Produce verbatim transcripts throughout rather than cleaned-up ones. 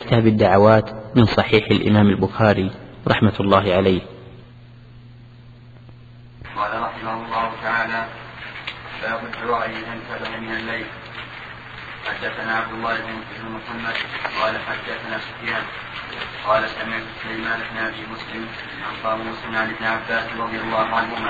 كتاب الدعوات من صحيح الإمام البخاري رحمة الله عليه. قال رحمه الله تعالى: باب الدعاء إذا انتبه من الليل. حدثنا عبد الله بن محمد قال حدثنا سفيان قال سمعت سليمان بن أبي مسلم عن طاووس عن ابن عباس رضي الله عنهما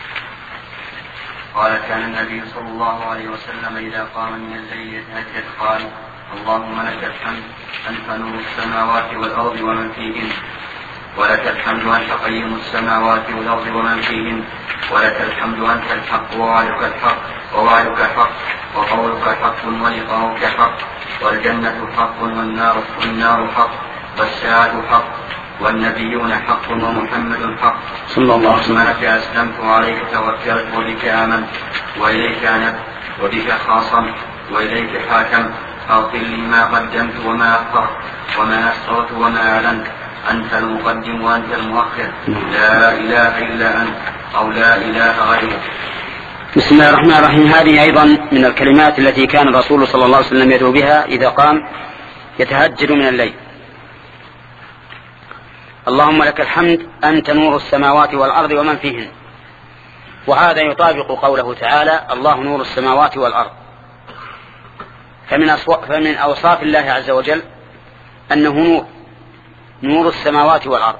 قال: كان النبي صلى الله عليه وسلم إذا قام من الليل يتهجد قال: اللهم لك الحمد أنت نور السماوات والأرض ومن فيهن، ولك الحمد أنت قيم السماوات والأرض ومن فيهن، ولك الحمد أنت الحق ووعدك الحق ووعدك حق وقولك حق ولقاؤك حق، والجنة حق والنار, والنار حق، والساعة حق، والنبيون حق ومحمد حق، صلى الله عليه وسلم. لك أسلمت وعليك توكلت وبك آمنت وإليك أنبت وبك خاصمت وإليك حاكمت، فاغفر لي ما قدمت وما أخرت وما أسررت وما أعلنت، أنت المقدم وأنت المؤخر، لا إله إلا أنت أو لا إله غيرك. بسم الله الرحمن الرحيم. هذه أيضا من الكلمات التي كان الرسول صلى الله عليه وسلم يدعو بها إذا قام يتهجد من الليل. اللهم لك الحمد أنت نور السماوات والأرض ومن فيهن، وهذا يطابق قوله تعالى: الله نور السماوات والأرض. فمن, فمن أوصاف الله عز وجل أنه نور نور السماوات والأرض،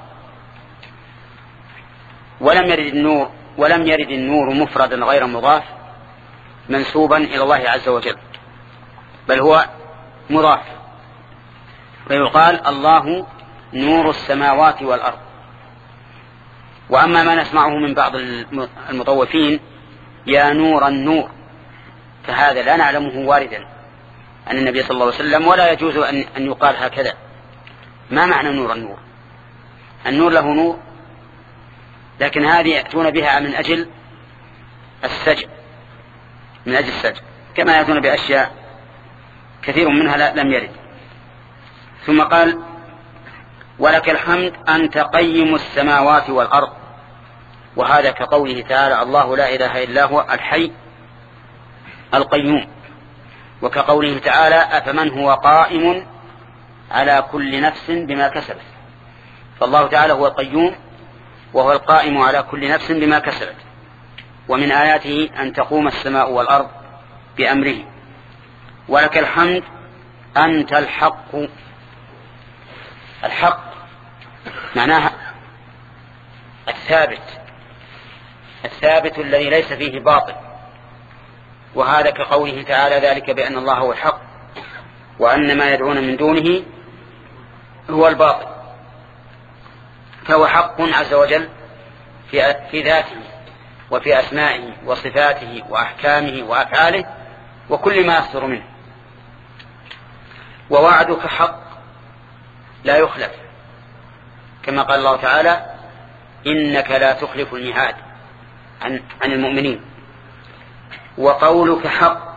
ولم يرد النور ولم يرد النور مفردا غير مضاف منسوبا إلى الله عز وجل، بل هو مضاف، فيقال الله نور السماوات والأرض. وأما ما نسمعه من بعض المطوفين يا نور النور، فهذا لا نعلمه واردا عن النبي صلى الله عليه وسلم، ولا يجوز أن يقال هكذا. ما معنى نور النور؟ النور له نور، لكن هذه يأتون بها من أجل السجع، من أجل السجع، كما يأتون بأشياء كثير منها لم يرد. ثم قال: ولك الحمد أنت قيم السماوات والأرض، وهذا كقوله تعالى: الله لا إله إلا هو الحي القيوم، وكقوله تعالى: أفمن هو قائم على كل نفس بما كسبت. فالله تعالى هو القيوم وهو القائم على كل نفس بما كسبت. ومن آياته أن تقوم السماء والأرض بأمره. ولك الحمد أنت الحق. الحق معناها الثابت، الثابت الذي ليس فيه باطل، وهذا كقوله تعالى: ذلك بأن الله هو الحق وأن ما يدعون من دونه هو الباطل. فهو حق عز وجل في ذاته وفي أسمائه وصفاته وأحكامه وأفعاله وكل ما يصدر منه. ووعدك حق لا يخلف، كما قال الله تعالى: إنك لا تخلف الميعاد عن, عن المؤمنين. وقولك حق،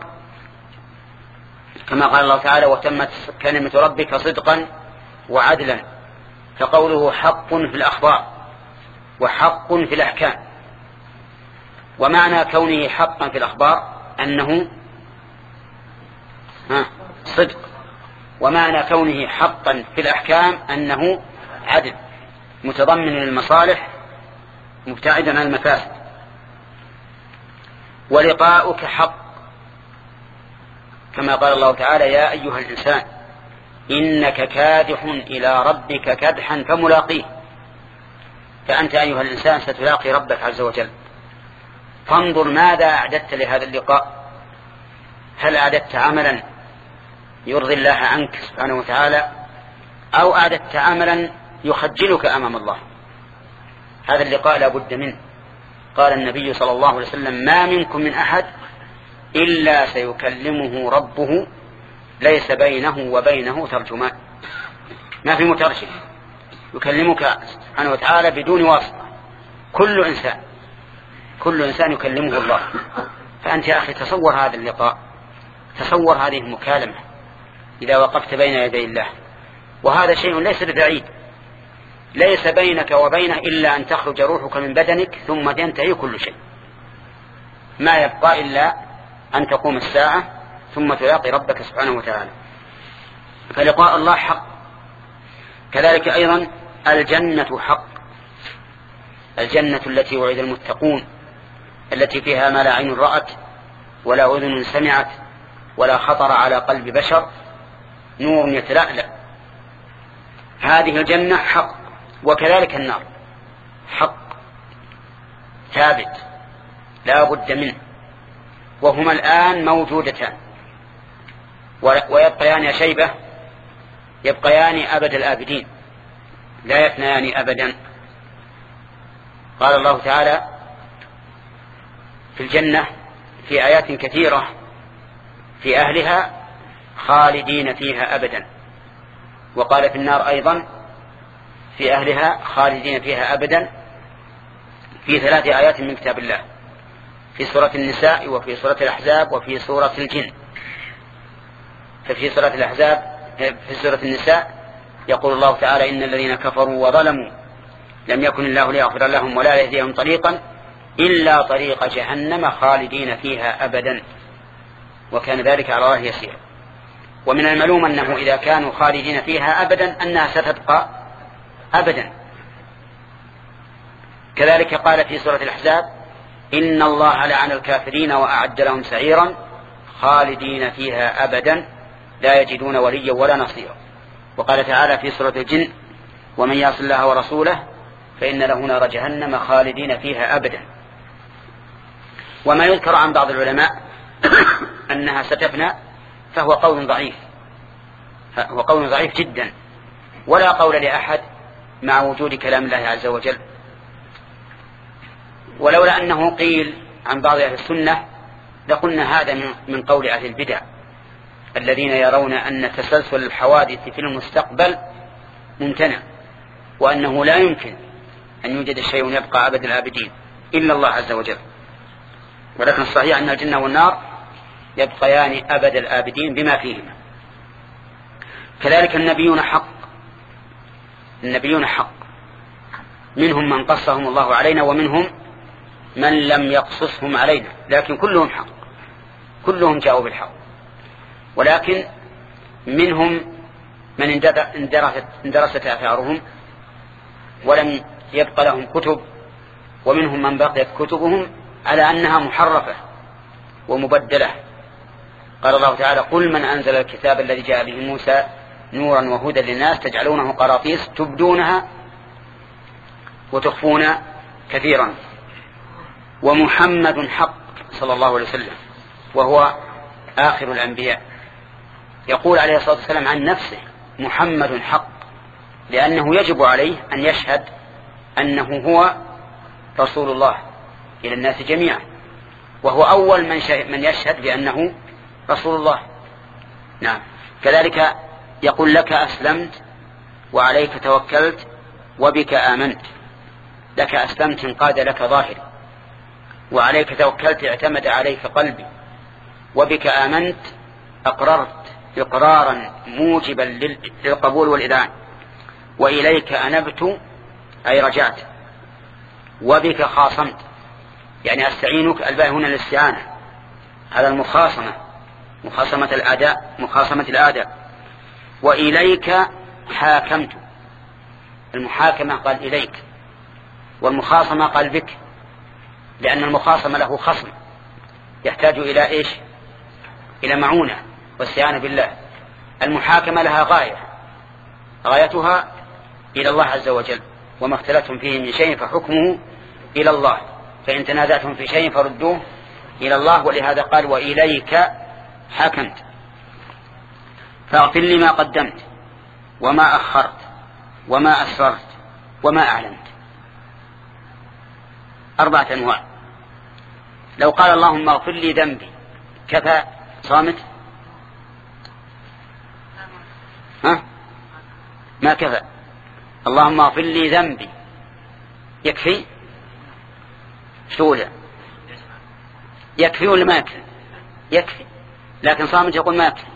كما قال الله تعالى: وتمت كلمة ربك صدقا وعدلا. فقوله حق في الأخبار وحق في الأحكام. ومعنى كونه حقا في الأخبار أنه صدق، ومعنى كونه حقا في الأحكام أنه عدل متضمن للمصالح مبتعدا عن المفاسد. ولقاؤك حق، كما قال الله تعالى: يا أيها الإنسان إنك كادح إلى ربك كدحا فملاقيه. فأنت أيها الإنسان ستلاقي ربك عز وجل. فانظر ماذا أعددت لهذا اللقاء. هل أعددت عملا يرضي الله عنك سبحانه وتعالى، أو أعددت عملا يخجلك أمام الله؟ هذا اللقاء لا بد منه. قال النبي صلى الله عليه وسلم: ما منكم من أحد إلا سيكلمه ربه ليس بينه وبينه ترجمان. ما في مترجم، يكلمك سبحانه وتعالى بدون واسطة. كل إنسان كل إنسان يكلمه الله. فأنت يا أخي تصور هذا اللقاء، تصور هذه المكالمة إذا وقفت بين يدي الله. وهذا شيء ليس ببعيد، ليس بينك وبينه إلا أن تخرج روحك من بدنك ثم ينتهي كل شيء. ما يبقى إلا أن تقوم الساعة ثم تلاقي ربك سبحانه وتعالى. فلقاء الله حق كذلك أيضا الجنة حق، الجنة التي وعد المتقون، التي فيها ما لا عين رأت ولا أذن سمعت ولا خطر على قلب بشر، نور يتلألأ، هذه الجنة حق. وكذلك النار حق ثابت لا بد منه، وهما الآن موجودتان ويبقيان يا شيبة، يبقيان أبد الآبدين لا يفنيان أبدا. قال الله تعالى في الجنة في آيات كثيرة في أهلها خالدين فيها أبدا، وقال في النار أيضا في أهلها خالدين فيها أبدا في ثلاث آيات من كتاب الله، في سورة النساء وفي سورة الأحزاب وفي سورة الجن. ففي سورة الأحزاب في سورة النساء يقول الله تعالى إن الذين كفروا وظلموا لم يكن الله ليغفر لهم ولا يهديهم طريقا إلا طريق جهنم خالدين فيها أبدا وكان ذلك على الله يسير. ومن المعلوم أنه إذا كانوا خالدين فيها أبدا أنها ستبقى أبدا. كذلك قال في سورة الأحزاب إن الله لعن الكافرين وأعد لهم سعيرا خالدين فيها أبدا لا يجدون وليا ولا نصيرا. وقال تعالى في سورة الجن ومن يعص الله ورسوله فإن له نار جهنم خالدين فيها أبدا. وما يذكر عن بعض العلماء أنها ستفنى فهو قول ضعيف، هو قول ضعيف جدا، ولا قول لأحد مع وجود كلام الله عز وجل. ولولا أنه قيل عن بعض أهل السنة لقلنا هذا من قول أهل البدع الذين يرون أن تسلسل الحوادث في المستقبل ممتنع، وأنه لا يمكن أن يوجد شيء يبقى أبد الآبدين إلا الله عز وجل. ولكن الصحيح أن الجنة والنار يبقيان أبد الآبدين بما فيهما. كذلك النبيون حق، النبيون حق، منهم من قصهم الله علينا ومنهم من لم يقصصهم علينا، لكن كلهم حق، كلهم جاءوا بالحق. ولكن منهم من اندرست, اندرست آثارهم ولم يبقى لهم كتب، ومنهم من بقيت كتبهم على أنها محرفة ومبدلة. قال الله تعالى قل من أنزل الكتاب الذي جاء به موسى نورا وهدى للناس تجعلونه قراطيس تبدونها وتخفون كثيرا. ومحمد حق صلى الله عليه وسلم وهو آخر الأنبياء، يقول عليه الصلاة والسلام عن نفسه محمد حق، لأنه يجب عليه أن يشهد أنه هو رسول الله إلى الناس جميعا، وهو أول من, من يشهد بأنه رسول الله. نعم. كذلك يقول لك أسلمت وعليك توكلت وبك آمنت، لك أسلمت انقاد لك ظاهري، وعليك توكلت اعتمد عليك قلبي، وبك آمنت أقررت إقرارا موجبا للقبول والإذعان، وإليك أنبت أي رجعت، وبك خاصمت يعني أستعينك، الباء هنا للاستعانة على المخاصمة، مخاصمة الأداء، مخاصمة الأداء. وإليك حاكمت، المحاكمة قال إليك، والمخاصمة قال بك، لأن المخاصمة له خصم يحتاج إلى إيش؟ إلى معونة واستعانة بالله. المحاكمة لها غاية، غايتها إلى الله عز وجل، وما اختلفتم فيه من شيء فحكمه إلى الله، فإن تنازعتم في شيء فردوه إلى الله. ولهذا قال وإليك حكمت فاغفر لي ما قدمت وما أخرت وما أسررت وما أعلنت. أربعة أنواع. لو قال اللهم اغفر لي ذنبي كفى صامت؟ ها؟ ما كفى. اللهم اغفر لي ذنبي يكفي؟ شولة يكفي ولا ما يكفي؟ يكفي، لكن صامت يقول ما يكفي.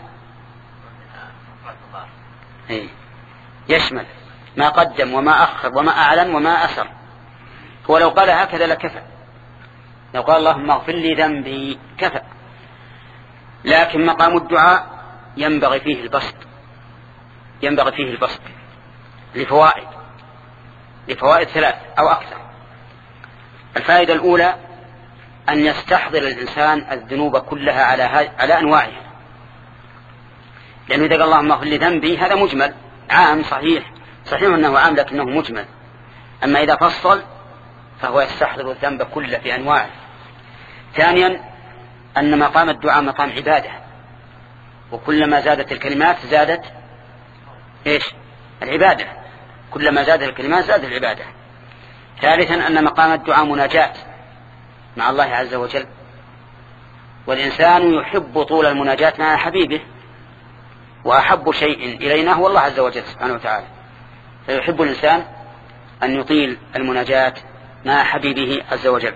إيه؟ يشمل ما قدم وما أخر وما أعلن وما أسر. هو لو قال هكذا لكفى، لو قال اللهم اغفر لي ذنبي كفى، لكن مقام الدعاء ينبغي فيه البسط، ينبغي فيه البسط، لفوائد لفوائد ثلاث أو أكثر. الفائدة الأولى أن يستحضر الإنسان الذنوب كلها على على أنواعها، لأنه إذا قال اللهم اغفر لي ذنبي هذا مجمل عام، صحيح صحيح أنه عام لكنه مجمل. أما إذا فصل فهو يستحضر الذنب كله في أنواعه. ثانيا أن مقام الدعاء مقام عبادة، وكلما زادت الكلمات زادت إيش العبادة، كلما زادت الكلمات زادت العبادة. ثالثا أن مقام الدعاء مناجاة مع الله عز وجل، والإنسان يحب طول المناجاة مع حبيبه، وأحب شيء إلينا هو الله عز وجل سبحانه وتعالى، فيحب الإنسان أن يطيل المناجاة مع حبيبه عز وجل.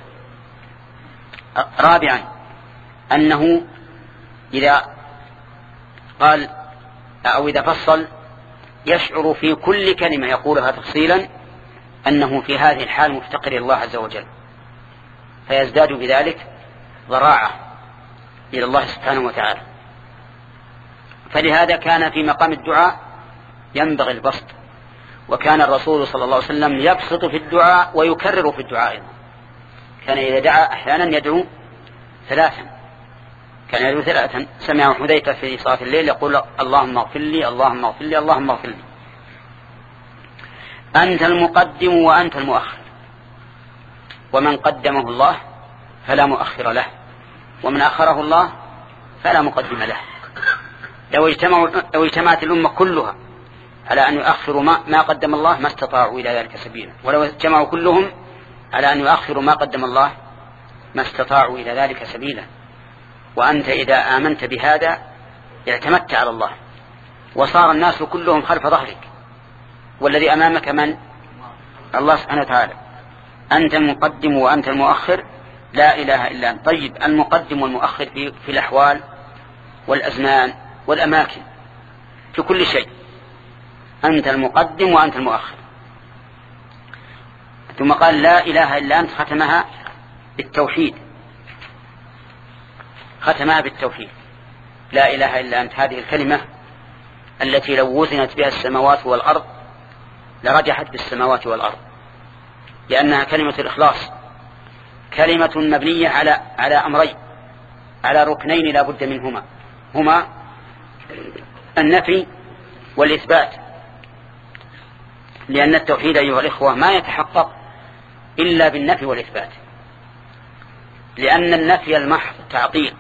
رابعا أنه إذا قال أو إذا فصل يشعر في كل كلمة يقولها تفصيلا أنه في هذه الحال مفتقر إلى الله عز وجل، فيزداد بذلك ضراعة إلى الله سبحانه وتعالى. فلهذا كان في مقام الدعاء ينبغي البسط، وكان الرسول صلى الله عليه وسلم يبسط في الدعاء ويكرر في الدعاء أيضا. كان إذا دعا أحيانا يدعو ثلاثا، كان يدعو ثلاثا. سمع حذيفة في صلاة الليل يقول اللهم اغفر لي اللهم اغفر لي اللهم اغفر لي. أنت المقدم وأنت المؤخر، ومن قدمه الله فلا مؤخر له، ومن أخره الله فلا مقدم له. لو اجتمعوا لو اجتمعت الأمة كلها على أن يؤخروا ما, ما قدم الله ما استطاعوا إلى ذلك سبيلا، ولو اجتمعوا كلهم على أن يؤخروا ما قدم الله ما استطاعوا إلى ذلك سبيلا. وأنت إذا آمنت بهذا اعتمدت على الله، وصار الناس كلهم خلف ظهرك، والذي أمامك من؟ الله سبحانه وتعالى. أنت المقدم وأنت المؤخر، لا إله إلا أنت. طيب المقدم والمؤخر في, في الأحوال والأزمان والأماكن في كل شيء، أنت المقدم وأنت المؤخر. ثم قال لا إله إلا أنت، ختمها بالتوحيد، ختمها بالتوحيد. لا إله إلا أنت هذه الكلمة التي لو وزنت بها السماوات والأرض لرجحت بالسماوات والأرض، لأنها كلمة الإخلاص، كلمة مبنية على على أمرين، على ركنين لا بد منهما، هما النفي والإثبات. لأن التوحيد أيها الإخوة ما يتحقق إلا بالنفي والإثبات، لأن النفي المحض تعطيل،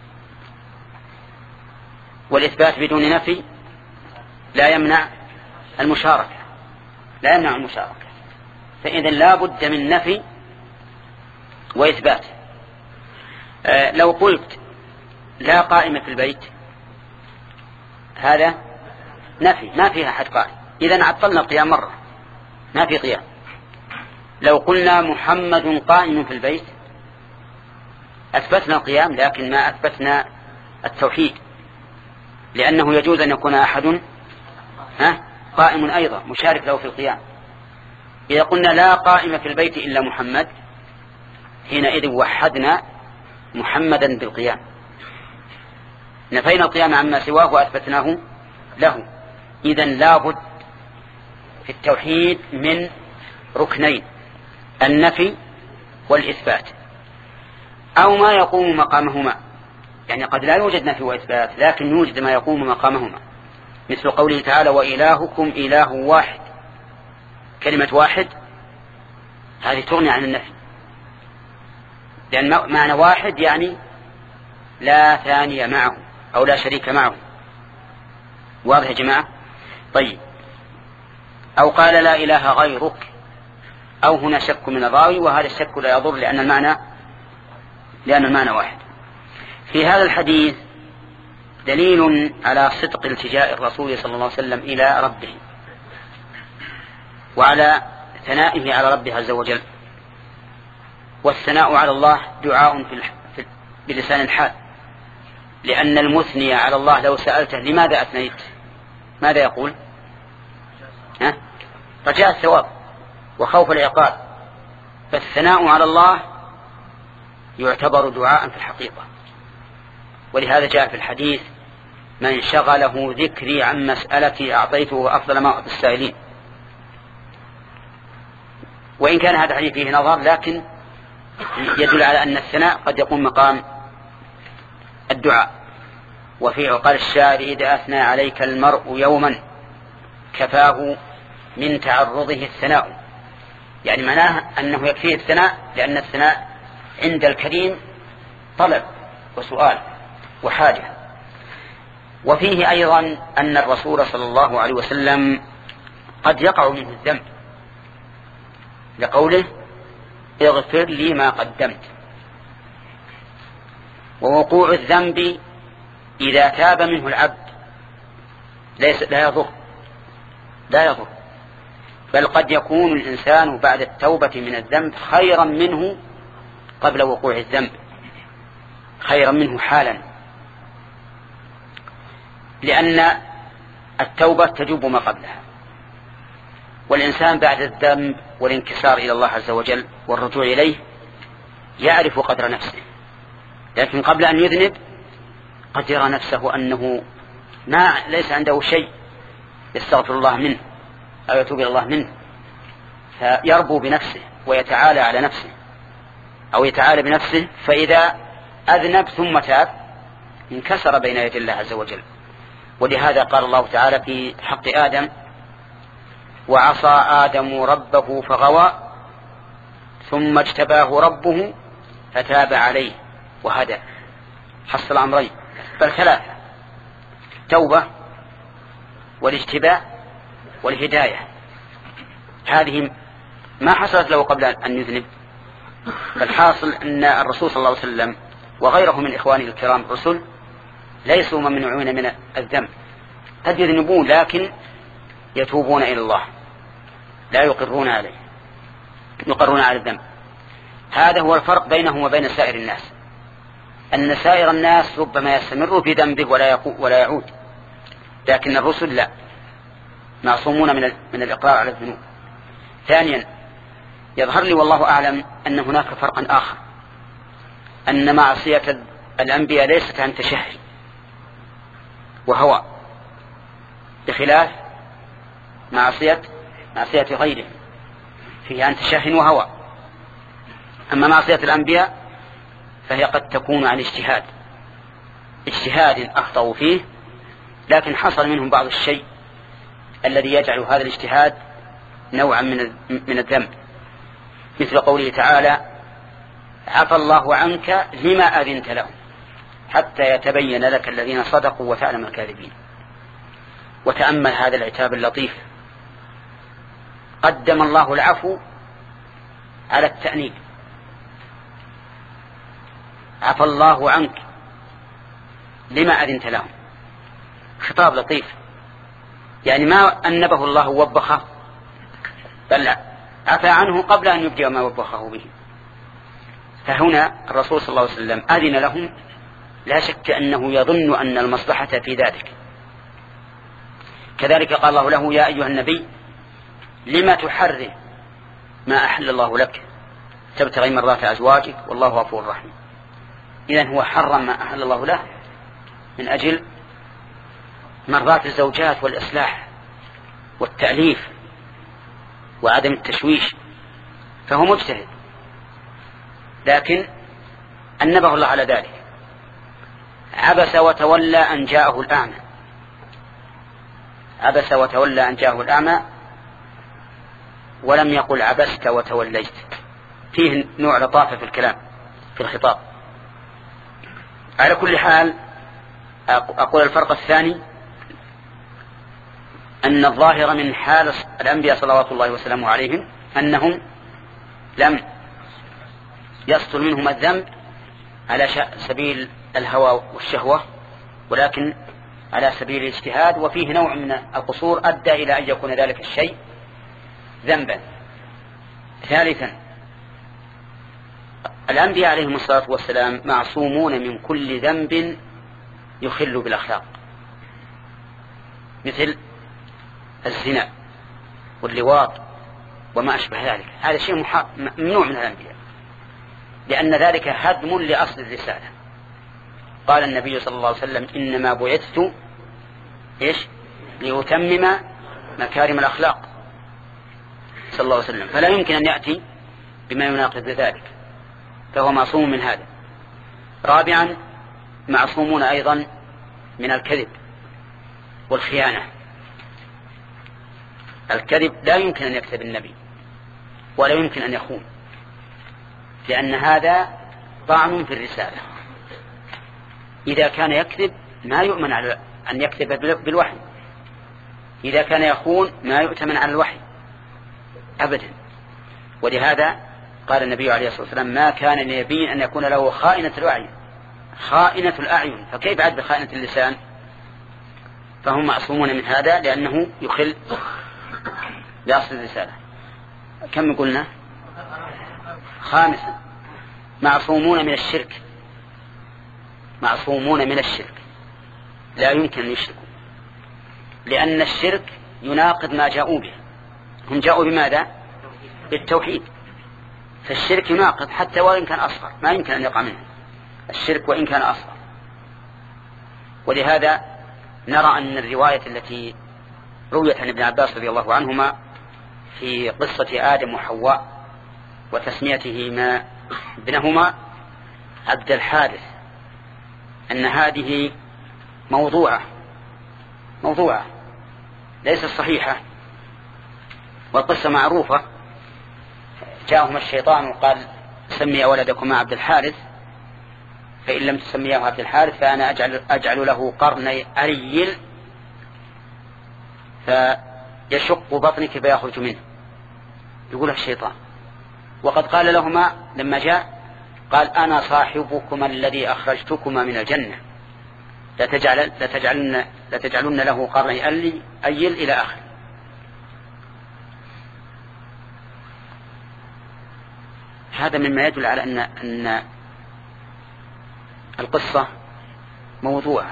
والإثبات بدون نفي لا يمنع المشاركة لا يمنع المشاركة فإذا لا بد من نفي وإثبات. آه لو قلت لا قائمة في البيت هذا نفي، ما فيها أحد قائم، إذن عطلنا القيام مرة، ما في قيام. لو قلنا محمد قائم في البيت أثبتنا القيام لكن ما أثبتنا التوحيد، لأنه يجوز أن يكون أحد ها قائم أيضا مشارك له في القيام. إذا قلنا لا قائم في البيت إلا محمد حينئذ وحدنا محمدا بالقيام، نفينا القيام عما سواه وأثبتناه له. إذن لا بد في التوحيد من ركنين، النفي والإثبات، أو ما يقوم مقامهما. يعني قد لا يوجد نفي وإثبات لكن يوجد ما يقوم مقامهما، مثل قوله تعالى وإلهكم إله واحد. كلمة واحد هذه تغني عن النفي، لأن معنى واحد يعني لا ثاني معه أو لا شريك معه. واضح يا جماعة؟ طيب. أو قال لا إله غيرك، أو هنا شك من الراوي، وهذا الشك لا يضر لأن المعنى لأن المعنى واحد. في هذا الحديث دليل على صدق التجاء الرسول صلى الله عليه وسلم إلى ربه، وعلى ثنائه على ربه عز وجل. والثناء على الله دعاء في في بلسان الحال، لأن المثني على الله لو سألته لماذا أثنيت ماذا يقول؟ ها؟ رجاء الثواب وخوف العقاب. فالثناء على الله يعتبر دعاء في الحقيقة، ولهذا جاء في الحديث من شغله ذكري عن مسألتي أعطيته أفضل ما أعطي السائلين. وإن كان هذا الحديث فيه نظر، لكن يدل على أن الثناء قد يكون مقام الدعاء. وفيه قال الشاعر: إذا أثنى عليك المرء يوما كفاه من تعرضه الثناء. يعني معناه أنه يكفيه الثناء، لأن الثناء عند الكريم طلب وسؤال وحاجة. وفيه أيضا أن الرسول صلى الله عليه وسلم قد يقع منه الذنب، لقوله: اغفر لي ما قدمت. ووقوع الذنب إذا تاب منه العبد ليس لا يضر لا يضر بل قد يكون الإنسان بعد التوبة من الذنب خيرا منه قبل وقوع الذنب، خيرا منه حالا، لأن التوبة تجوب ما قبلها. والإنسان بعد الذنب والانكسار إلى الله عز وجل والرجوع إليه يعرف قدر نفسه، لكن قبل أن يذنب قد يرى نفسه أنه ما ليس عنده شيء يستغفر الله منه أو يتوب إلى الله منه، فيربو بنفسه ويتعالى على نفسه أو يتعالى بنفسه، فإذا أذنب ثم تاب انكسر بين يدي الله عز وجل. ولهذا قال الله تعالى في حق آدم: وعصى آدم ربه فغوى ثم اجتباه ربه فتاب عليه وهدى. حصل أمرين بل ثلاثة: التوبة والاجتباء والهداية. هذه ما حصلت له قبل أن يذنب، بل حاصل أن الرسول صلى الله عليه وسلم وغيره من إخوانه الكرام الرسل ليسوا ممنوعون من الذنب، قد يذنبون لكن يتوبون إلى الله، لا يقرون عليه يقرون على الذنب. هذا هو الفرق بينهم وبين سائر الناس، أن سائر الناس ربما يستمر في ذنبه ولا ولا يعود، لكن الرسل لا، معصومون من من الإقرار على الذنوب. ثانيا، يظهر لي والله أعلم أن هناك فرقا آخر، أن معصية الأنبياء ليست عن تشهي وهوى، بخلاف معصية معصية غيرهم فيها عن تشهي وهوى. أما معصية الأنبياء فهي قد تكون عن اجتهاد اجتهاد أخطأوا فيه، لكن حصل منهم بعض الشيء الذي يجعل هذا الاجتهاد نوعا من من الذنب، مثل قوله تعالى: عفى الله عنك لما أذنت لهم حتى يتبين لك الذين صدقوا وتعلم الكاذبين. وتأمل هذا العتاب اللطيف، قدم الله العفو على التأنيب. عفى الله عنك لما أذنت لهم، خطاب لطيف، يعني ما أنبه الله ووبخه، بل عفى عنه قبل أن يبدأ ما وبخه به. فهنا الرسول صلى الله عليه وسلم أذن لهم، لا شك أنه يظن أن المصلحة في ذلك. كذلك قال الله له: يا أيها النبي لما تحرم ما أحل الله لك تبتغي مرضات أزواجك والله غفور رحيم. إذن هو حرم ما أحل الله له من أجل مرضات الزوجات والإصلاح والتأليف وعدم التشويش، فهو مجتهد، لكن أنبه الله على ذلك. عبس وتولى أن جاءه الأعمى عبس وتولى أن جاءه الأعمى ولم يقل عبست وتوليت، فيه نوع لطافة في الكلام في الخطاب. على كل حال، أقول الفرق الثاني أن الظاهر من حال الأنبياء صلوات الله وسلامه عليهم أنهم لم يصدر منهم الذنب على سبيل الهوى والشهوة، ولكن على سبيل الاجتهاد، وفيه نوع من القصور أدى إلى أن يكون ذلك الشيء ذنبا. ثالثا، الأنبياء عليهم الصلاة والسلام معصومون من كل ذنب يخل بالأخلاق، مثل الزنا واللواط وما أشبه ذلك. هذا شيء ممنوع من الأنبياء، لأن ذلك هدم لأصل الرسالة. قال النبي صلى الله عليه وسلم: إنما بعثت إيش لأتمم مكارم الأخلاق. صلى الله عليه وسلم، فلا يمكن أن يأتي بما يناقض ذلك، فهو معصوم من هذا. رابعا معصومون أيضا من الكذب والخيانة. الكذب لا يمكن أن يكذب النبي ولا يمكن أن يخون، لأن هذا طعن في الرسالة. إذا كان يكذب ما يؤمن على أن يكذب بالوحي، إذا كان يخون ما يؤتمن على الوحي أبدا. ولهذا قال النبي عليه الصلاة والسلام ما كان لنبي أن يكون له خائنة الأعين خائنة الأعين فكيف عد بخائنة اللسان؟ فهم معصومون من هذا لأنه يخل بأصل الرسالة. كم قلنا؟ خامسا معصومون من الشرك. معصومون من الشرك لا يمكن أن يشركوا، لأن الشرك يناقض ما جاءوا به. هم جاءوا بماذا؟ بالتوحيد، فالشرك يناقض حتى وإن كان أصغر، ما يمكن أن يقع منه الشرك وإن كان أصغر. ولهذا نرى أن الرواية التي رويت عن ابن عباس رضي الله عنهما في قصة آدم وحواء وتسميتهما ابنهما عبد الحارث أن هذه موضوعة موضوعة ليست صحيحة، والقصة معروفة. جاءهما الشيطان وقال سمي ولدكما عبد الحارث، فإن لم تسميه عبد الحارث فأنا أجعل, أجعل له قرني أريل فيشق بطنك فيخرج منه. يقول الشيطان، وقد قال لهما لما جاء قال أنا صاحبكما الذي أخرجتكما من الجنة لتجعلن, لتجعلن, لتجعلن له قرني أريل إلى آخر. هذا مما يدل على أن, أن القصة موضوعة.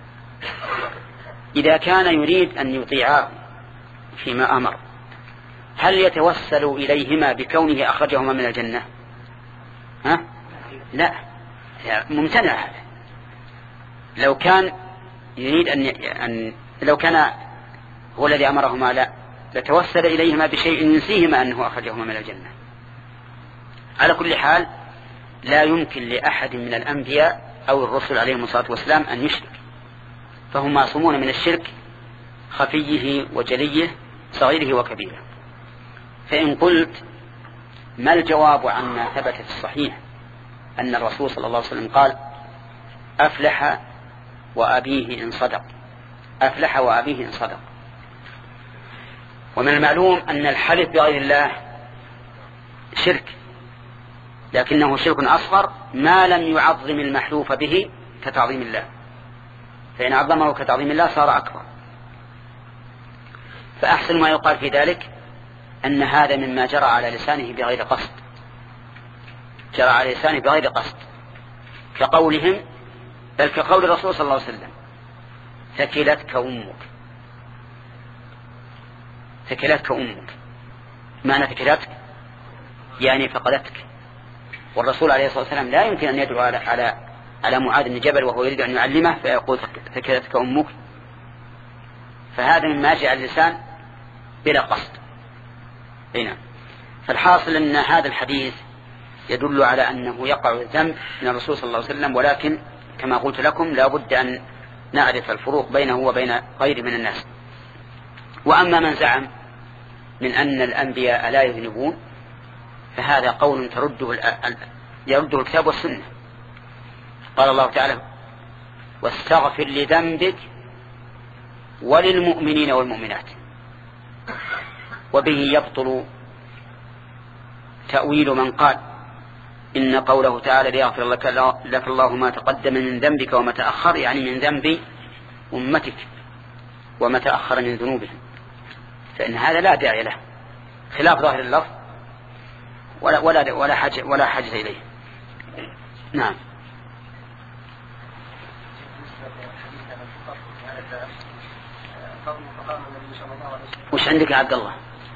إذا كان يريد أن يطيعاه فيما أمر هل يتوسل إليهما بكونه أخرجهما من الجنة؟ ها؟ لا، ممتنع هذا. لو كان يريد أن, أن لو كان هو الذي أمرهما لا لتوسل إليهما بشيء ينسيهما أنه أخرجهما من الجنة. على كل حال لا يمكن لأحد من الأنبياء أو الرسل عليهم الصلاة والسلام أن يشرك، فهم معصومون من الشرك خفيه وجليه صغيره وكبيره. فإن قلت ما الجواب عما ثبت في الصحيح أن الرسول صلى الله عليه وسلم قال أفلح وأبيه إن صدق، أفلح وأبيه إن صدق. ومن المعلوم أن الحلف بغير الله شرك، لكنه شرك أصغر ما لم يعظم المحلوف به كتعظيم الله، فإن عظمه كتعظيم الله صار أكبر. فأحسن ما يقال في ذلك أن هذا مما جرى على لسانه بغير قصد، جرى على لسانه بغير قصد، كقولهم بل كقول الرسول صلى الله عليه وسلم ثكلتك أمك، ثكلتك أمك، معنى ثكلتك يعني فقدتك. والرسول عليه الصلاة والسلام لا يمكن أن يدعو على على على معاذ بن جبل وهو يريد أن يعلمه فيقول ثكلتك أمك، فهذا مما جاء اللسان بلا قصد. هنا فالحاصل أن هذا الحديث يدل على أنه يقع الذنب من الرسول صلى الله عليه وسلم، ولكن كما قلت لكم لا بد أن نعرف الفروق بينه وبين غيره من الناس. وأما من زعم من أن الأنبياء لا يذنبون فهذا قول ترده يرده الكتاب والسنة. قال الله تعالى واستغفر لذنبك وللمؤمنين والمؤمنات، وبه يبطل تأويل من قال إن قوله تعالى ليغفر لك, لك الله ما تقدم من ذنبك وما تأخر، يعني من ذنب أمتك وما تأخر من ذنوبهم، فإن هذا لا داعي له خلاف ظاهر اللفظ ولا ولا ولا حاجة ولا حاجة إليه. نعم. وش عندك يا عبد الله؟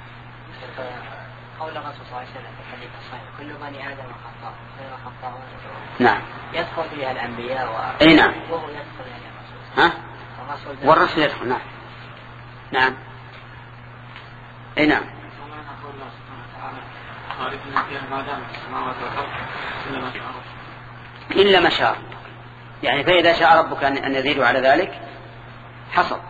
قول الرسول صلى الله عليه وسلم في الحديث الصحيح كل بني آدم خطاء خير خطاء. نعم. يدخل فيها الأنبياء و... أي نعم. وهو يدخل يعني الرسول. ها؟ والرسول يدخل. نعم. نعم. أي نعم. إلا ما شاء، يعني فإذا شاء ربك أن يزيدوا على ذلك حصل.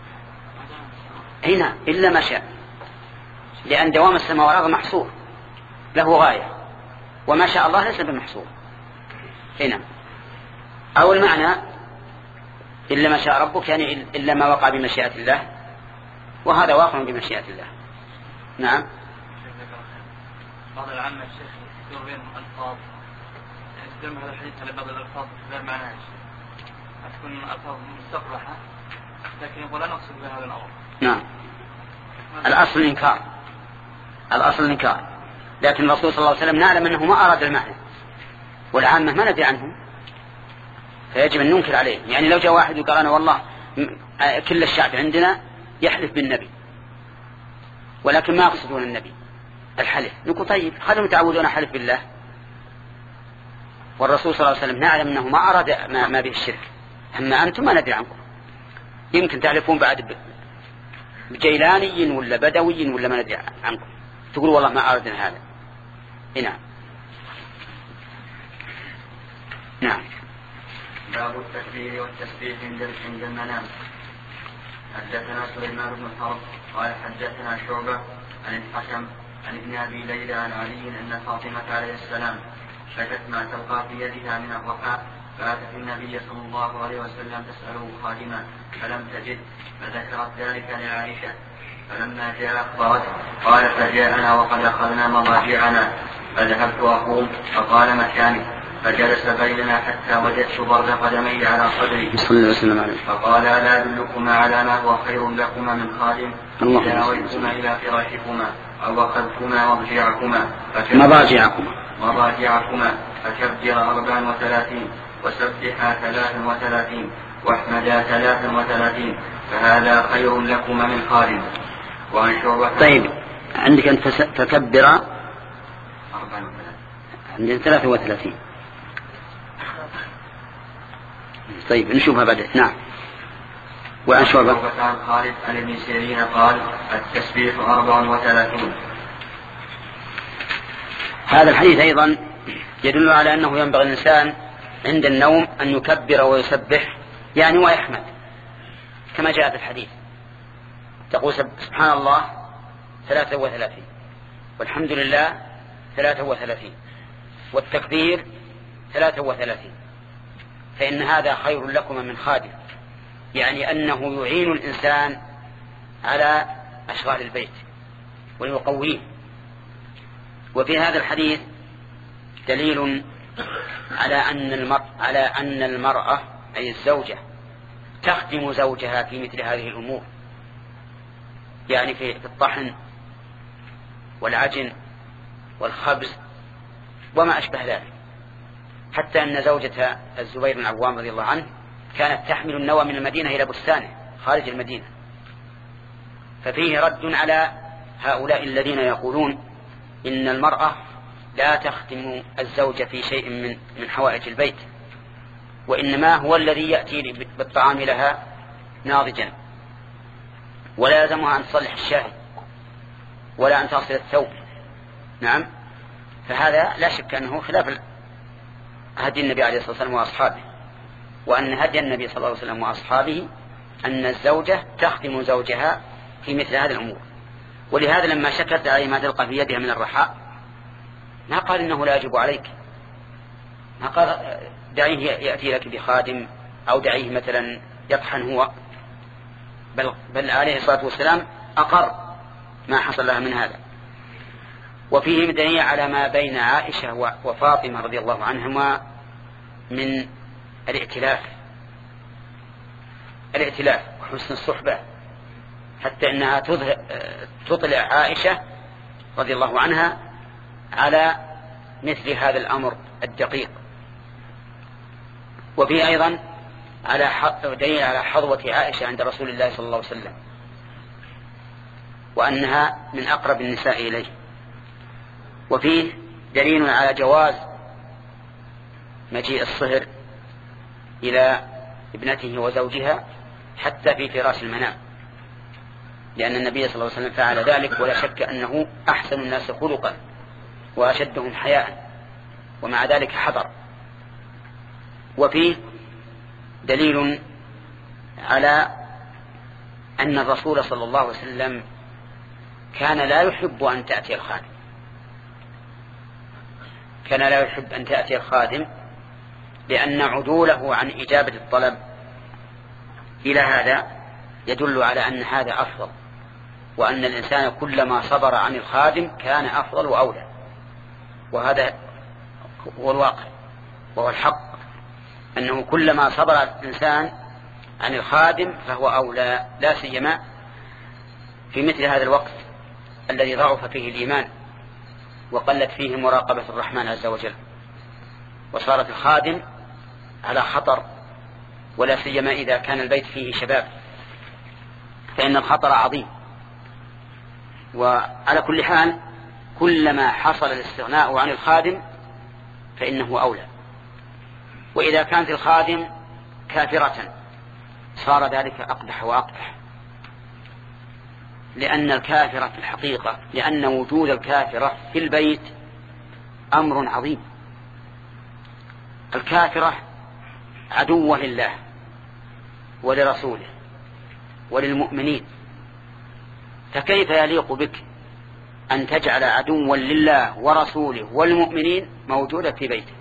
هنا إلا ما شاء، لأن دوام السماء والأرض محصور له غاية، وما شاء الله ليس بمحصور. هنا أو المعنى إلا ما شاء ربك يعني إلا ما وقع بمشيئة الله، وهذا واقع بمشيئة الله. نعم. بعض العامة الشيخ يذكر بين الألفاظ، يستلم هذا الحديث على بعض الألفاظ غير معناها، تكون ألفاظ مستقبحة، لكن يقول لا نقصد بهذا الأمر. نعم. الأصل الإنكار، الأصل الإنكار، لكن الرسول صلى الله عليه وسلم نعلم أنه ما أراد المعنى، والعامة ما ندري عنه، فيجب أن ننكر عليه. يعني لو جاء واحد وقال أنا والله كل الشعب عندنا يحلف بالنبي، ولكن ما يقصدون النبي الحلف، نقول طيب خلهم يتعودون حلف بالله، والرسول صلى الله عليه وسلم نعلم أنه ما أراد ما, ما به الشرك، أما أنتم ما ندري عنكم، يمكن تعرفون بعد بجيلاني ولا بدوي ولا ما ندري عنكم، تقولوا والله ما أردنا هذا. نعم. نعم. باب التكبير والتسبيح عند المنام. حدثنا سليمان بن حرب قال حدثنا شعبة عن الحكم عن ابن أبي ليلى عن علي أن فاطمة عليه السلام شكت ما تلقى في يدها من الرقاء، فأتت النبي صلى الله عليه وسلم تسأله خادما فلم تجد، فذكرت ذلك لعائشة، فلما جاء أخبرته قال فجاءنا وقد أخذنا مضاجعنا، فذهبت أقوم فقال مكاني، فجلس بيننا حتى وجدت برد قدمي على صدري، فقال لا أدلكما على ما هو خير لكما من خادم إذا نويتما إلى فراشكما أو أخذتما مضجعكما مضاجعكما مضاجعكما فكبر أربعا وثلاثين وسبحا ثلاثا وثلاثين واحمدا ثلاثا وثلاثين فهذا خير لكما من خادم. وعن شعبة. طيب عندك أن تكبر عندنا ثلاثة وثلاثين. طيب نشوفها بدأ. نعم. وعن شعبة عن خالد عن ابن سيرين قال التسبيح أربع وثلاثون. هذا الحديث أيضا يدل على أنه ينبغي الإنسان عند النوم أن يكبر ويسبح يعني ويحمد كما جاء في الحديث، تقول سبحان الله ثلاثة وثلاثين والحمد لله ثلاثة وثلاثين والتكبير ثلاثة وثلاثين، فإن هذا خير لكم من خادم، يعني أنه يعين الإنسان على أشغال البيت ويقويه. وفي هذا الحديث دليل على أن المرأة, على أن المرأة أي الزوجة تخدم زوجها في مثل هذه الأمور، يعني في الطحن والعجن والخبز وما أشبه ذلك، حتى أن زوجة الزبير بن العوام رضي الله عنه كانت تحمل النوى من المدينة إلى بستانه خارج المدينة. ففيه رد على هؤلاء الذين يقولون إن المرأة لا تخدم الزوجة في شيء من من حوائج البيت، وإنما هو الذي يأتي بالطعام لها ناضجا، ولا يلزمها أن تصلح الشاهي ولا أن تصل الثوب. نعم. فهذا لا شك أنه خلاف هدي النبي عليه الصلاة والسلام وأصحابه، وأن هدي النبي صلى الله عليه وسلم وأصحابه أن الزوجة تخدم زوجها في مثل هذه الأمور. ولهذا لما شكت عليه ما تلقى في يدها من الرحاء ما قال إنه لا يجب عليك، ما قال دعيه يأتي لك بخادم أو دعيه مثلا يطحن هو، بل, بل عليه الصلاة والسلام أقر ما حصل لها من هذا. وفيه دليل على ما بين عائشة وفاطمة رضي الله عنهما من الائتلاف الائتلاف وحسن الصحبة، حتى أنها تطلع عائشة رضي الله عنها على مثل هذا الأمر الدقيق. وفيه أيضا على دليل على حظوة عائشة عند رسول الله صلى الله عليه وسلم، وأنها من أقرب النساء إليه. وفيه دليل على جواز مجيء الصهر إلى ابنته وزوجها حتى في فراش المنام، لأن النبي صلى الله عليه وسلم فعل ذلك، ولا شك أنه أحسن الناس خلقا وأشدهم حياء، ومع ذلك حضر. وفيه دليل على أن الرسول صلى الله عليه وسلم كان لا يحب أن تأتي الخادم كان لا يحب أن تأتي الخادم لأن عدوله عن إجابة الطلب إلى هذا يدل على أن هذا أفضل، وأن الإنسان كلما صبر عن الخادم كان أفضل وأولى، وهذا هو الواقع وهو الحق، أنه كلما صبر الإنسان عن الخادم فهو أولى، لا سيما في مثل هذا الوقت الذي ضعف فيه الإيمان وقلت فيه مراقبة الرحمن عز وجل، وصارت الخادم على خطر، ولا سيما إذا كان البيت فيه شباب فإن الخطر عظيم. وعلى كل حال كلما حصل الاستغناء عن الخادم فإنه أولى. وإذا كانت الخادم كافرة صار ذلك أقبح وأقبح، لأن الكافرة في الحقيقة لأن وجود الكافرة في البيت أمر عظيم. الكافرة عدوة لله ولرسوله وللمؤمنين، فكيف يليق بك أن تجعل عدوا لله ورسوله والمؤمنين موجودة في بيته؟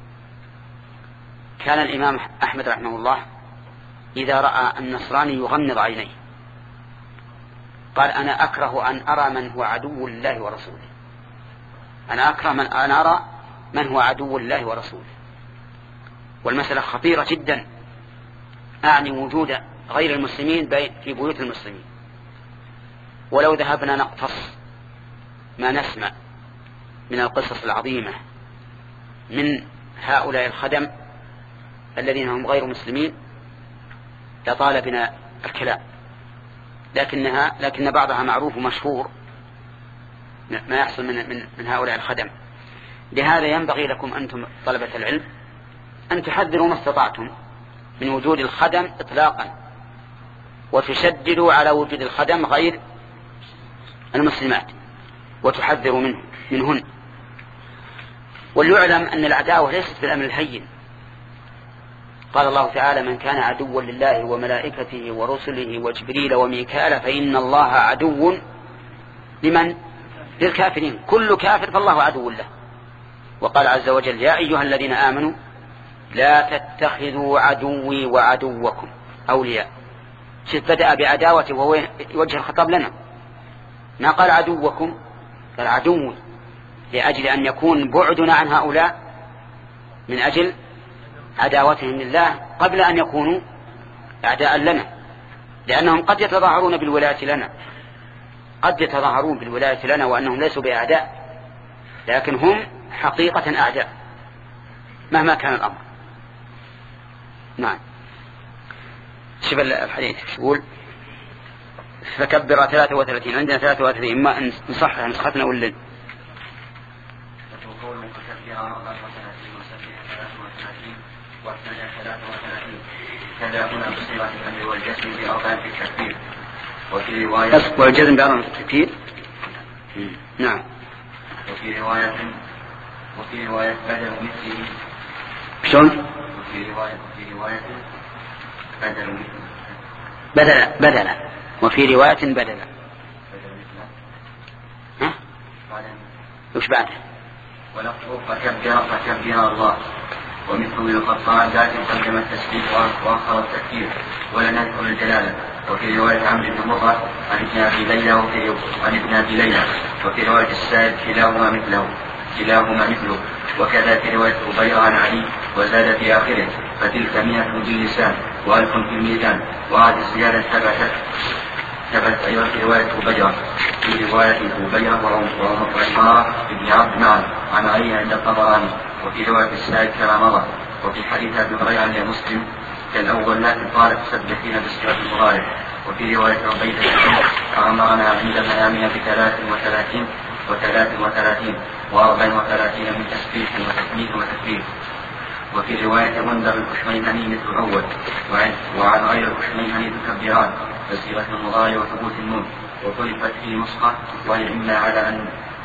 كان الإمام أحمد رحمه الله إذا رأى النصراني يغمض عينيه قال أنا أكره أن أرى من هو عدو لله ورسوله أنا أكره من أن أرى من هو عدو لله ورسوله. والمسألة خطيرة جدا، أعني وجود غير المسلمين في بيوت المسلمين. ولو ذهبنا نقتص ما نسمع من القصص العظيمة من هؤلاء الخدم الذين هم غير مسلمين لطال بنا الكلام، لكنها لكن بعضها معروف ومشهور ما يحصل من, من, من هؤلاء الخدم. لهذا ينبغي لكم أنتم طلبة العلم أن تحذروا ما استطعتم من وجود الخدم إطلاقا، وتشددوا على وجود الخدم غير المسلمات وتحذروا منه منهن. وليعلم أن العداوة ليست بالأمر الهين. قال الله تعالى من كان عدوا لله وملائكته ورسله وجبريل وميكال فإن الله عدو لمن؟ للكافرين، كل كافر فالله عدو له. وقال عز وجل يا أيها الذين آمنوا لا تتخذوا عدوي وعدوكم أولياء. شف بدأ بعداوته وهو وجه الخطاب لنا، ما قال عدوكم قال عدوي، لأجل أن يكون بعدنا عن هؤلاء من أجل عداوتهم لله قبل أن يكونوا أعداء لنا، لأنهم قد يتظاهرون بالولاية لنا قد يتظاهرون بالولاية لنا وأنهم ليسوا بأعداء، لكن هم حقيقة أعداء مهما كان الأمر. نعم. شوف الحديث يقول فكبر ثلاثة وثلاثين، عندنا ثلاثة وثلاثين إما نصحح نسختنا ولا كذا هنا بصيغة الأمر والجسم بأربعة في التكبير، وفي رواية والجزم بأربعة في التكبير. نعم. وفي رواية وفي رواية بدل مثله شلون؟ وفي رواية وفي رواية بدل مثله بدل بدل وفي رواية بدل. ها؟ وش بعده؟ ولفظ فكبر فكبر الله، ومثل القطاع ذات قدم التسبيح وآخر التكبير ولا نذكر الجلالة. وفي رواية عمرو بن مرة عن ابن أبي ليلى وفي عن ابن أبي ليلى وفي رواية السائب كلاهما مثله كلاهما مثله وكذا في رواية أبير عن علي وزاد في آخره فتلك مئة باللسان وألف في الميزان. وهذه الزيادة ثبتت ثبتت أيضا في رواية أبير في رواية أبير وعمارة بن عبد معا عن علي عند الطبراني. وفي رواية السائب كما مضى. وفي حديث أبي هريرة عند مسلم كالأول لكن قالت سبحين بصيغة المضارع. وفي رواية عبيدة أمرنا عند الميامين بثلاث وثلاثين وثلاث وثلاثين وأربع وثلاثين من تسبيح وتسميد وتكبير. وفي رواية منذر الكشميهني مثل الأول وعن غير الكشميهني تكبيران بصيغة المضارع وثبوت النون وخلفت في نسخة وهي إما على أن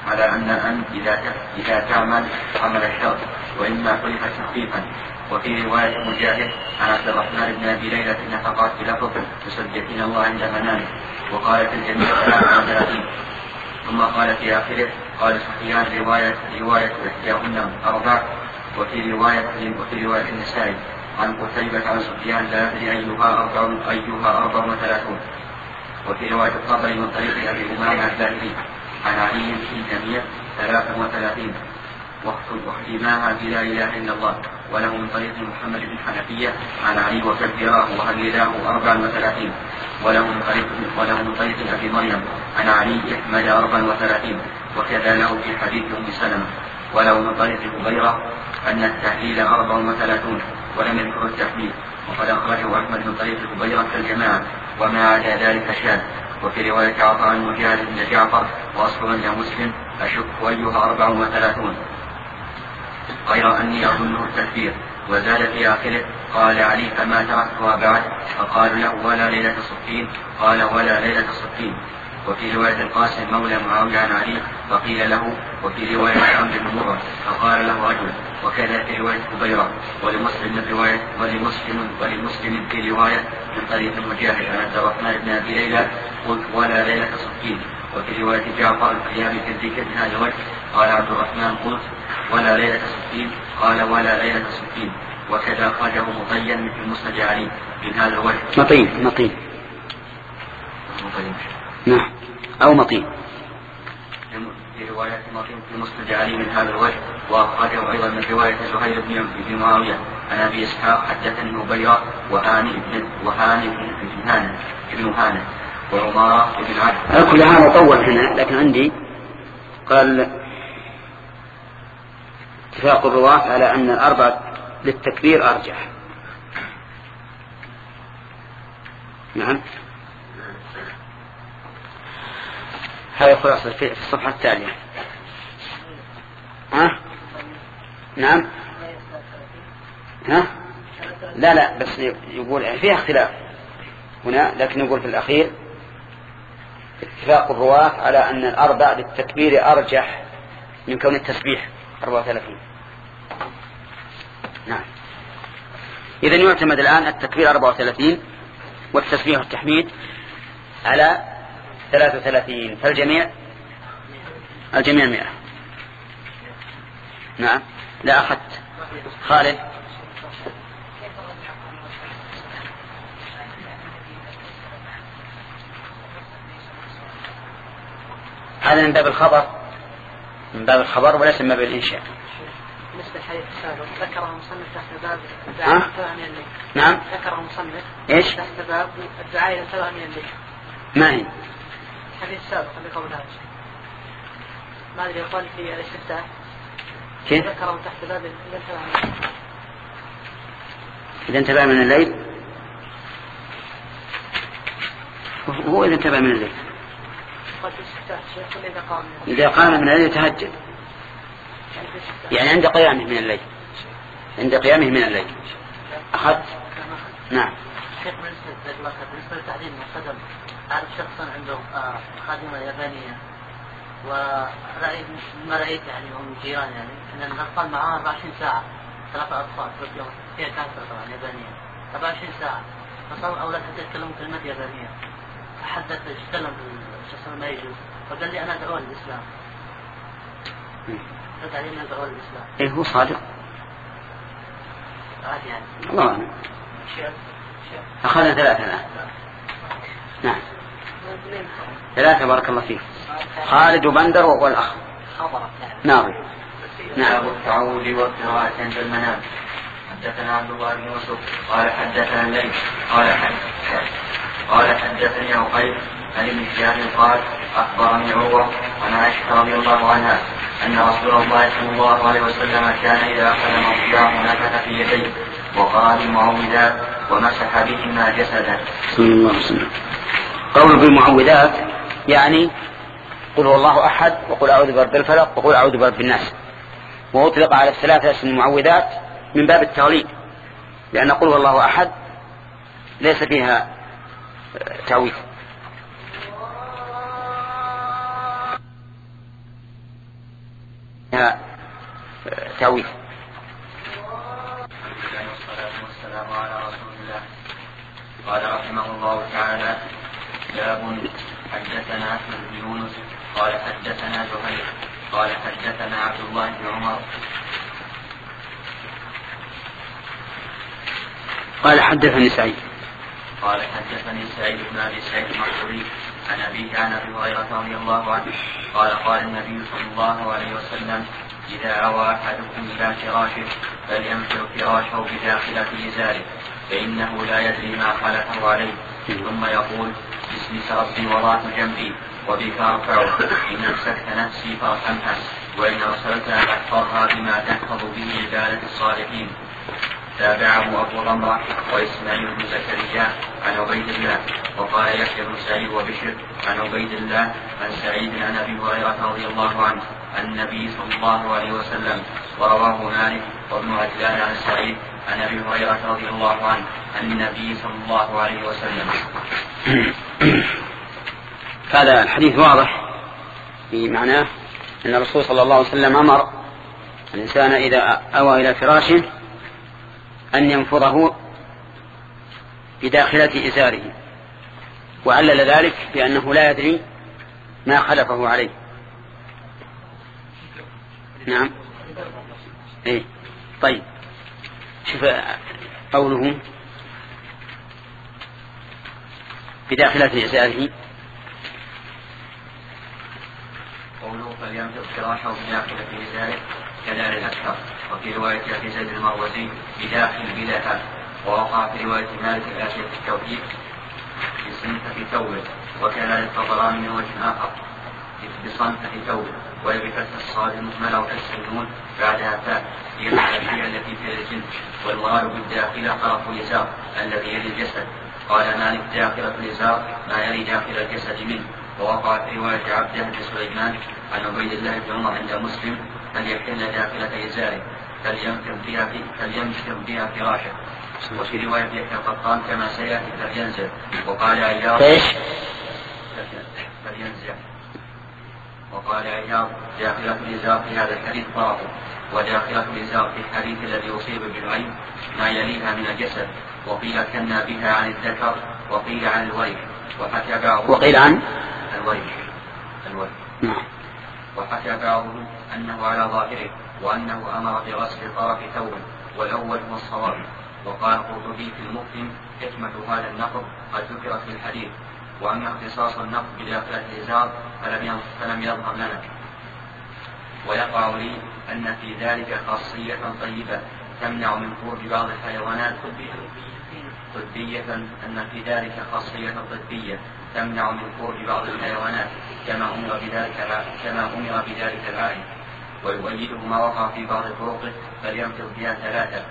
على أن أن إذا إذا تعمل عمل الشر وإما خلف تخفيفا. وفي رواية مجاهد عن عبد الرحمن بن أبي ليلى النفقات بلفظ تسبحين الله عند منامه، وقالت الجميع ثلاث وثلاثين. ثم قال في آخره قال سفيان رواية رواية إحداهن أربع. وفي رواية وفي رواية النسائي عن قتيبة عن سفيان لا أدري أيها أربع أيها أربع وثلاثون. وفي رواية الطبري من طريق أبي أمامة الباهلي عن علي في الجميع ثلاث وثلاثين واختماها بلا إله إلا الله. وله من طريق محمد بن حنفية عن علي وكبره وهلله أربع وثلاثين. وله من طريق وله من طريق أبي مريم عن علي أحمد أربع وثلاثين. وكذا له في حديث أم سلمة. وله من طريق هبيرة أن التهليل أربع وثلاثون ولم يذكر التهليل، وقد أخرجه أحمد من طريق هبيرة كالجماعة وما عدا ذلك شاذ. وفي رواية عطاء عن مجاهد بن جعفر وأصل لمسلم أشك أيها أربع وثلاثون غير أني أظنه التكبير. وزاد في آخره قال علي فما تركتها بعد، فقالوا له ولا ليلة صفين، قال ولا ليلة صفين. وفي رواية القاسم مولى معاوية عن علي فقيل له. وفي رواية عمرو بن مرة فقال له رجل. وكذا في رواية هبيرة. ولمسلم من رواية ولمسلم ولمسلم في رواية من طريق المجاهد عن عبد الرحمن بن أبي ليلى قلت ولا ليلة صفين. وفي رواية جعفر القيامي في الذكر من هذا الوجه قال عبد الرحمن قلت ولا ليلة صفين، قال ولا ليلة صفين. وكذا أخرجه مطين مثل مسند علي من هذا الوجه. مطين مطين نعم أو مطين في رواية مطين في مسند علي من هذا الوجه. وأخرجه أيضا من رواية زهير بن معاوية عن أبي إسحاق حدثني هبيرة وهاني بن وهاني بن هانة بن هانة وعمارة بن عبد. على كل حال أطول هنا، لكن عندي قال اتفاق الرواة على أن الأربعة للتكبير أرجح. نعم هذا خلاصة في الصفحة التالية. ها؟ نعم ها؟ لا لا بس يقول فيها اختلاف هنا، لكن يقول في الأخير اتفاق الرواة على أن الأربع للتكبير أرجح من كون التسبيح أربعة وثلاثين. نعم إذن يعتمد الآن التكبير أربعة وثلاثين والتسبيح والتحميد على ثلاثة وثلاثين، فالجميع الجميع مئة. نعم لا أخذت خالد. هذا من باب الخبر من باب الخبر وليس من باب الإنشاء. بالنسبة للحديث السابق ذكره المصنف تحت باب ها؟ الدعاء من الليل. نعم ذكره المصنف إيش؟ تحت باب الدعاء إلى سواء من الليل. ما هي؟ الحديث السابق اللي قبلها ما أدري يقول في الاستفتاح كيف؟ ذكره تحت باب إلى سواء من الليل. إذا انتبه من الليل هو إذا انتبه من الليل قال في الاستفتاح شيخ إذا قام إذا قام من الليل يتهجد، يعني عند قيامه من الليل عند قيامه من الليل. أخذت؟ نعم. شيخ بالنسبة للتعليم القدم أعرف شخصا عنده خادمة يابانية ورأيت ما رأيت يعني هم جيران يعني أن الأطفال معاه أربعة وعشرين ساعة، ثلاثة أطفال في اليوم، هي كانت طبعا يابانية أربعة وعشرين ساعة، فصار أولاد حتى يتكلموا كلمات يابانية، حدث يتكلم بالشخص ما يجوز، فقال لي أنا أدعو للإسلام. فتعليمنا أدعو للإسلام. إيه هو صادق؟ عادي يعني. الله أعلم. أخذنا ثلاثة الآن. نعم. ثلاثة بارك الله فيك. خالد وبندر والأخ. ناظر. نعم. التعود والقراءة عند المنام. حدثنا عبد الله بن يوسف قال حدثنا الليل قال حدثنا قال حدثني عقيل عن ابن شهاب قال أخبرني عروة عن عائشة رضي الله عنها أن رسول الله صلى الله عليه وسلم كان إذا أخذ موضعه نفث في يديه وقرأ بالمعوذات ومسح بهما جسدا. صلى الله عليه وسلم. قول بالمعوذات يعني قل هو الله أحد وقل أعوذ برب الفلق وقل أعوذ برب الناس، وأطلق على الثلاثة اسم المعوذات من باب التغليب، لأن قل هو الله أحد ليس فيها تعويذ. فيها تأويل. والصلاة والسلام على رسول الله. قال رحمه الله تعالى: باب حدثنا أحمد بن يونس قال حدثنا زهير قال حدثنا عبد الله بن عمر قال حدثني سعيد قال حدثني سعيد بن أبي سعيد المقبري عن أبيه عن أبي هريرة رضي الله عنه قال قال النبي صلى الله عليه وسلم: إذا أوى أحدكم إلى فراشه فلينفر فراشه بداخلة إزاره فإنه لا يدري ما خلفه عليه، ثم يقول: باسمك ربي وضعت جنبي وبك أرفعه، إن أمسكت نفسي فارحمها، وإن أرسلتها فاحفظها بما تحفظ به عبادة الصالحين. تابعه أبو غمرة وإسماعيل بن زكريا عن عبيد الله، وقال يحيى بن سعيد وبشر عن عبيد الله عن سعيد عن أبي هريرة رضي الله عنه عن النبي صلى الله عليه وسلم، ورواه مالك وابن عجلان عن سعيد عن أبي هريرة رضي الله عنه عن النبي صلى الله عليه وسلم. هذا الحديث واضح في معناه أن الرسول صلى الله عليه وسلم أمر الإنسان إذا أوى إلى فراشه أن ينفضه بداخلة إزاره، وعلل ذلك بأنه لا يدري ما خلفه عليه. نعم. إيه. طيب شوف قوله بداخلة إزاره، قوله فلينفض فراشه بداخلة إزاره كذلك الأكثر، وفي رواية أبي زيد المروزي بداخل بلا هذا، ووقع في رواية مالك الآتية في التوحيد بصنفة ثوبه، وكذلك الطبراني من وجه آخر بصنفة ثوبه، وبفتح الصاد المهملة وكسر النون بعدها فاء هي الحالية التي في الجلد، والمراد بالداخلة طرف الإزار الذي يلي الجسد. قال مالك: داخلة الإزار ما يلي داخل الجسد منه. ووقع في رواية عبده بن سليمان عن عبيد الله بن عمر عند مسلم: أن يحل داخلة إزاره فلينفر بها في فلينفر بها فراشه. وفي رواية يحيى القطان كما سيأتي فلينزل. وقال عياض فلينزل. وقال عياض: داخلة الإزار في هذا الحديث طرفه، وداخلة الإزار في الحديث الذي يصيب بالعين ما يليها من الجسد. وقيل كنا بها عن الذكر، وقيل عن الورك، وحكى بعض وقيل عن الورك الورك وحكى بعضهم أنه على ظاهره، وأنه أمر بغسل طرف ثوبه، والأول هو الصواب. وقال القرطبي في المقدم: حكمة هذا النقض قد ذكرت في الحديث، وأما اختصاص النقض بداخلة الإزار فلم يظهر لنا. ويقع لي أن في ذلك خاصية طيبة تمنع من خروج بعض الحيوانات طبية أن في ذلك خاصية طبية تمنع من خروج بعض الحيوانات كما أمر بذلك كما أمر بذلك العائد. ويؤيده ما وقع في بعض طرقه: فلينفض بها ثلاثة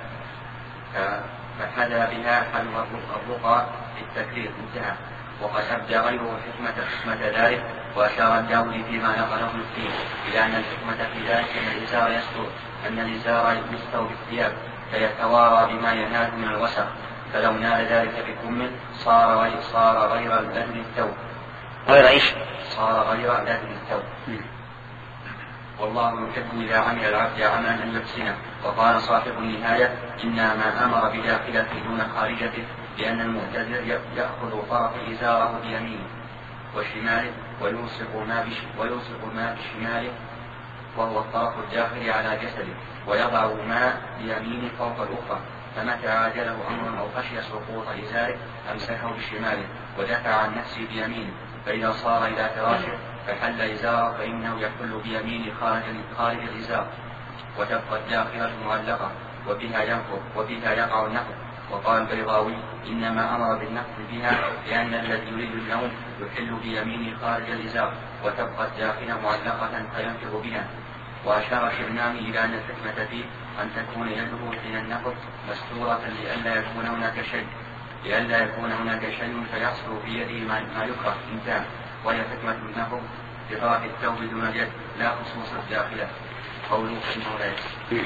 فحدا بها حل الرقى في التكرير. انتهى. وقد أبدى غيره حكمة حكمة ذلك، وأشار الداودي فيما نقله فيه إلى أن الحكمة في ذلك أن الإزار يستر أن الإزار يستر بالثياب فيتوارى بما ينال من الوسخ، فلو نال ذلك بكم صار غير صار غير لذن الثوب غير ايش؟ صار غير لذن الثوب. والله يحب إذا عمل العبد عملا أن يحسنه. وقال صاحب النهاية: إنما أمر بداخلته دون خارجته، لأن المعتذر يأخذ طرف إزاره بيمينه وشماله ويلصق ما ويلصق ما بشماله وهو الطرف الداخلي على جسده، ويضع ما بيمينه فوق الأخرى، فمتى عاجله أمر أو خشي سقوط إزاره أمسكه بشماله ودفع عن نفسه بيمينه، فإذا صار إلى فراشه فحل إزاره فإنه يحل بيمينه خارج خارج الإزار، وتبقى الداخلة معلقة وبها ينفض وبها يقع النفض. وقال البيضاوي: إنما أمر بالنفض بها لأن الذي يريد النوم يحل بيمينه خارج الإزار، وتبقى الداخلة معلقة فينفض بها. وأشار الشرنامي إلى أن الحكمة فيه أن تكون يده حين النفض مستورة لئلا يكون هناك شيء لئلا يكون هناك شيء فيحصل في يده ما يكره. انتهى. وهي حكمة النفض بطرف الثوب دون اليد لا خصوص الداخلة. قوله إنه لا يجوز.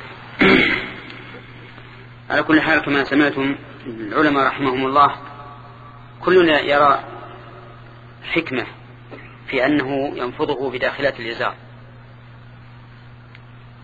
على كل حال كما سمعتم العلماء رحمهم الله كلنا يرى حكمة في أنه ينفضه بداخلة الإزار،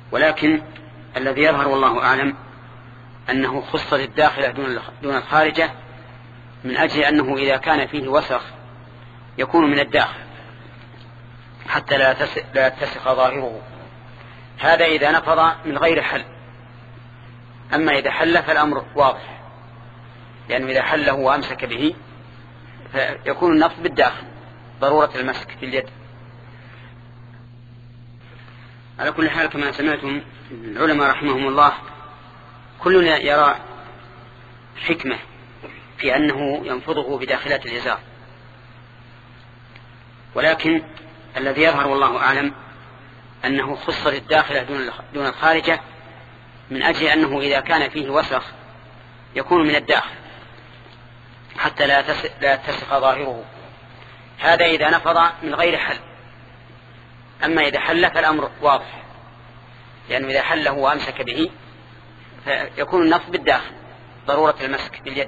ولكن الذي يظهر والله أعلم أنه خص الداخلة دون الخارجة من أجل أنه إذا كان فيه وسخ يكون من الداخل حتى لا يتسخ ظاهره. هذا إذا نفض من غير حل. أما إذا حل فالأمر واضح، لأنه إذا حله وأمسك به فيكون النفض بالداخل ضرورة المسك في اليد. على كل حال كما سمعتم العلماء رحمهم الله كلنا يرى حكمة في أنه ينفضه بداخلات الإزار، ولكن الذي يظهر والله أعلم أنه خص الداخلة دون الخارجة من أجل أنه إذا كان فيه وسخ يكون من الداخل حتى لا يتسخ ظاهره. هذا إذا نفض من غير حل. أما إذا حل فالأمر واضح، لأنه إذا حله وأمسك به فيكون النفض بالداخل ضرورة المسك باليد.